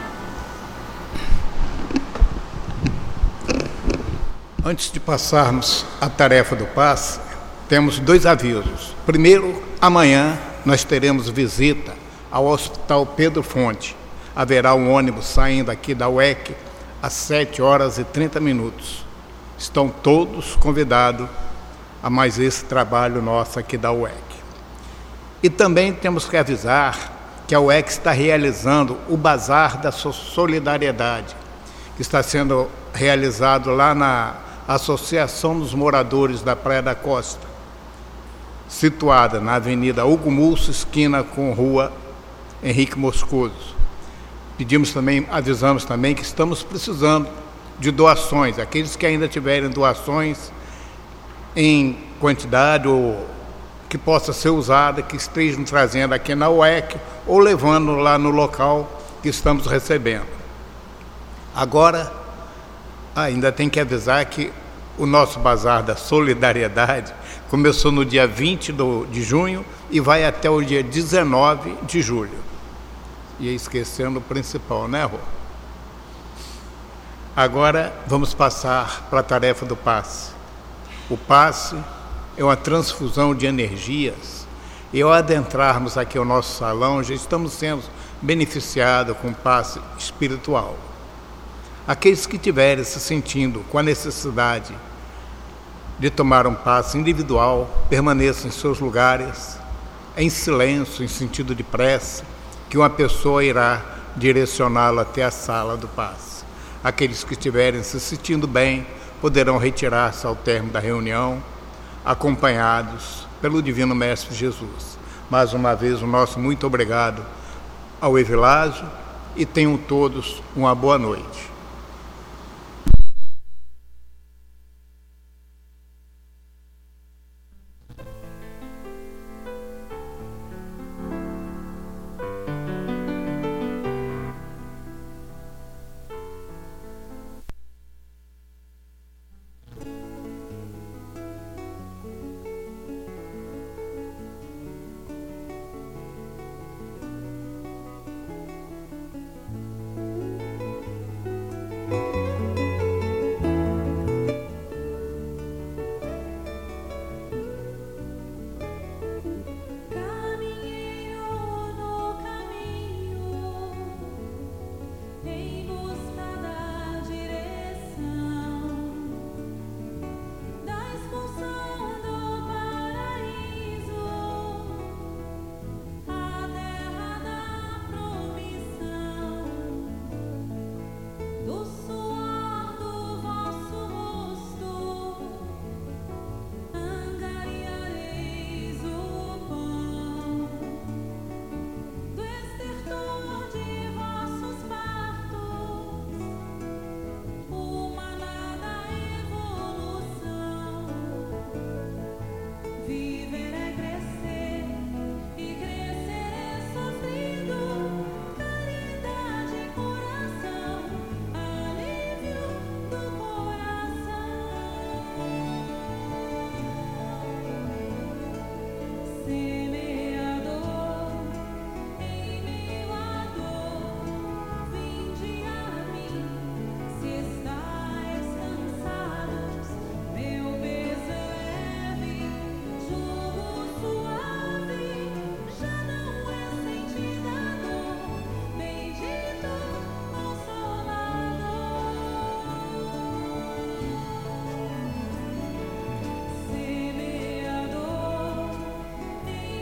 Antes de passarmos à tarefa do passe, temos dois avisos. Primeiro, amanhã nós teremos visita ao Hospital Pedro Fonte. Haverá um ônibus saindo aqui da U E C às sete horas e trinta minutos. Estão todos convidados a mais esse trabalho nosso aqui da U E C. E também temos que avisar que a U E C está realizando o Bazar da Solidariedade, que está sendo realizado lá na Associação dos Moradores da Praia da Costa, situada na Avenida Hugo Mulso, esquina com Rua Henrique Moscoso. Pedimos também, avisamos também que estamos precisando de doações. Aqueles que ainda tiverem doações em quantidade ou que possa ser usada, que estejam trazendo aqui na U E C ou levando lá no local que estamos recebendo. Agora, ainda tem que avisar que o nosso Bazar da Solidariedade começou no dia vinte de junho e vai até o dia dezenove de julho. E esquecendo o principal, né, Rô? Agora vamos passar para a tarefa do passe. O passe é uma transfusão de energias. E ao adentrarmos aqui ao nosso salão, já estamos sendo beneficiados com o passe espiritual. Aqueles que estiverem se sentindo com a necessidade de tomar um passe individual, permaneçam em seus lugares, em silêncio, em sentido de prece, que uma pessoa irá direcioná-lo até a sala do passe. Aqueles que estiverem se sentindo bem poderão retirar-se ao término da reunião, acompanhados pelo Divino Mestre Jesus. Mais uma vez, o nosso muito obrigado ao Evilásio e tenham todos uma boa noite. Semeador,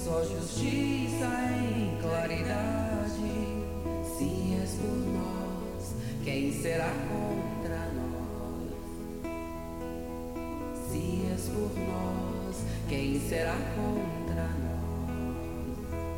só justiça em claridade. Se és por nós, quem será contra nós? Se és por nós, quem será contra nós?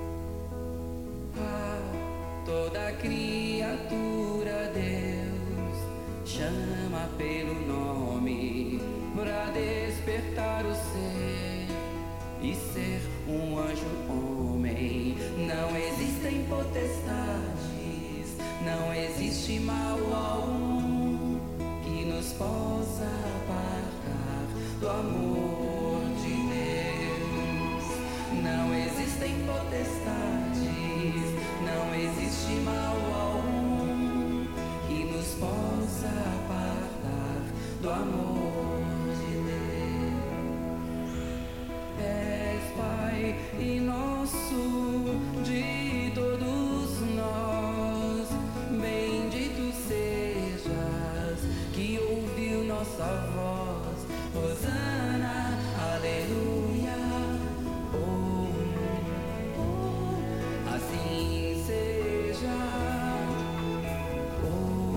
Ah, toda criatura Deus chama pelo nome pra despertar o ser e ser um anjo homem. Não existem potestades, não existe mal algum que nos possa apartar do amor de Deus. Não existem potestades, não existe mal algum que nos possa apartar do amor de Deus. És Pai e nosso de todos nós, bendito sejas que ouviu nossa voz. Hosana, aleluia. Oh, oh, assim seja. Oh,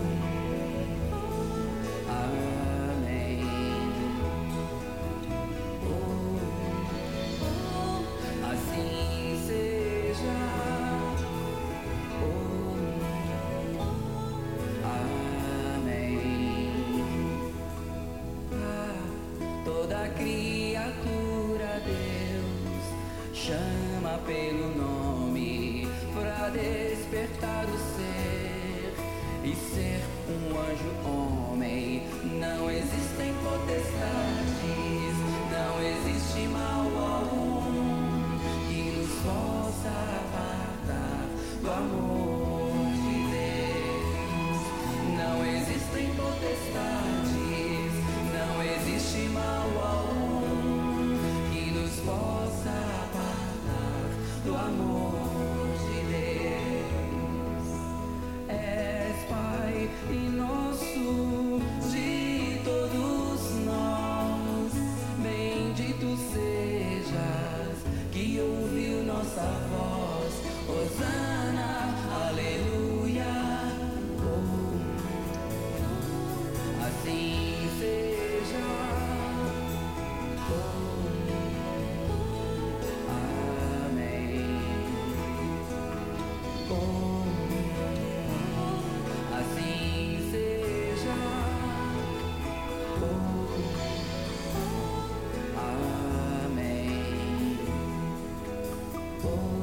oh, amém. Oh, oh, assim seja. Oh, amém. Ah, toda criatura Deus chama pelo nome pra despertar o ser e ser um anjo homem. Não existem potestades, não existe mal algum que nos possa apartar do amor de Deus. Não existem potestades, não existe mal algum que nos possa apartar do amor de Deus. És Pai e nosso de todos nós, bendito sejas que ouviu nossa voz. Hosana, aleluia. Oh, assim seja. Oh, amém. Oh, assim seja. Oh, amém. Oh,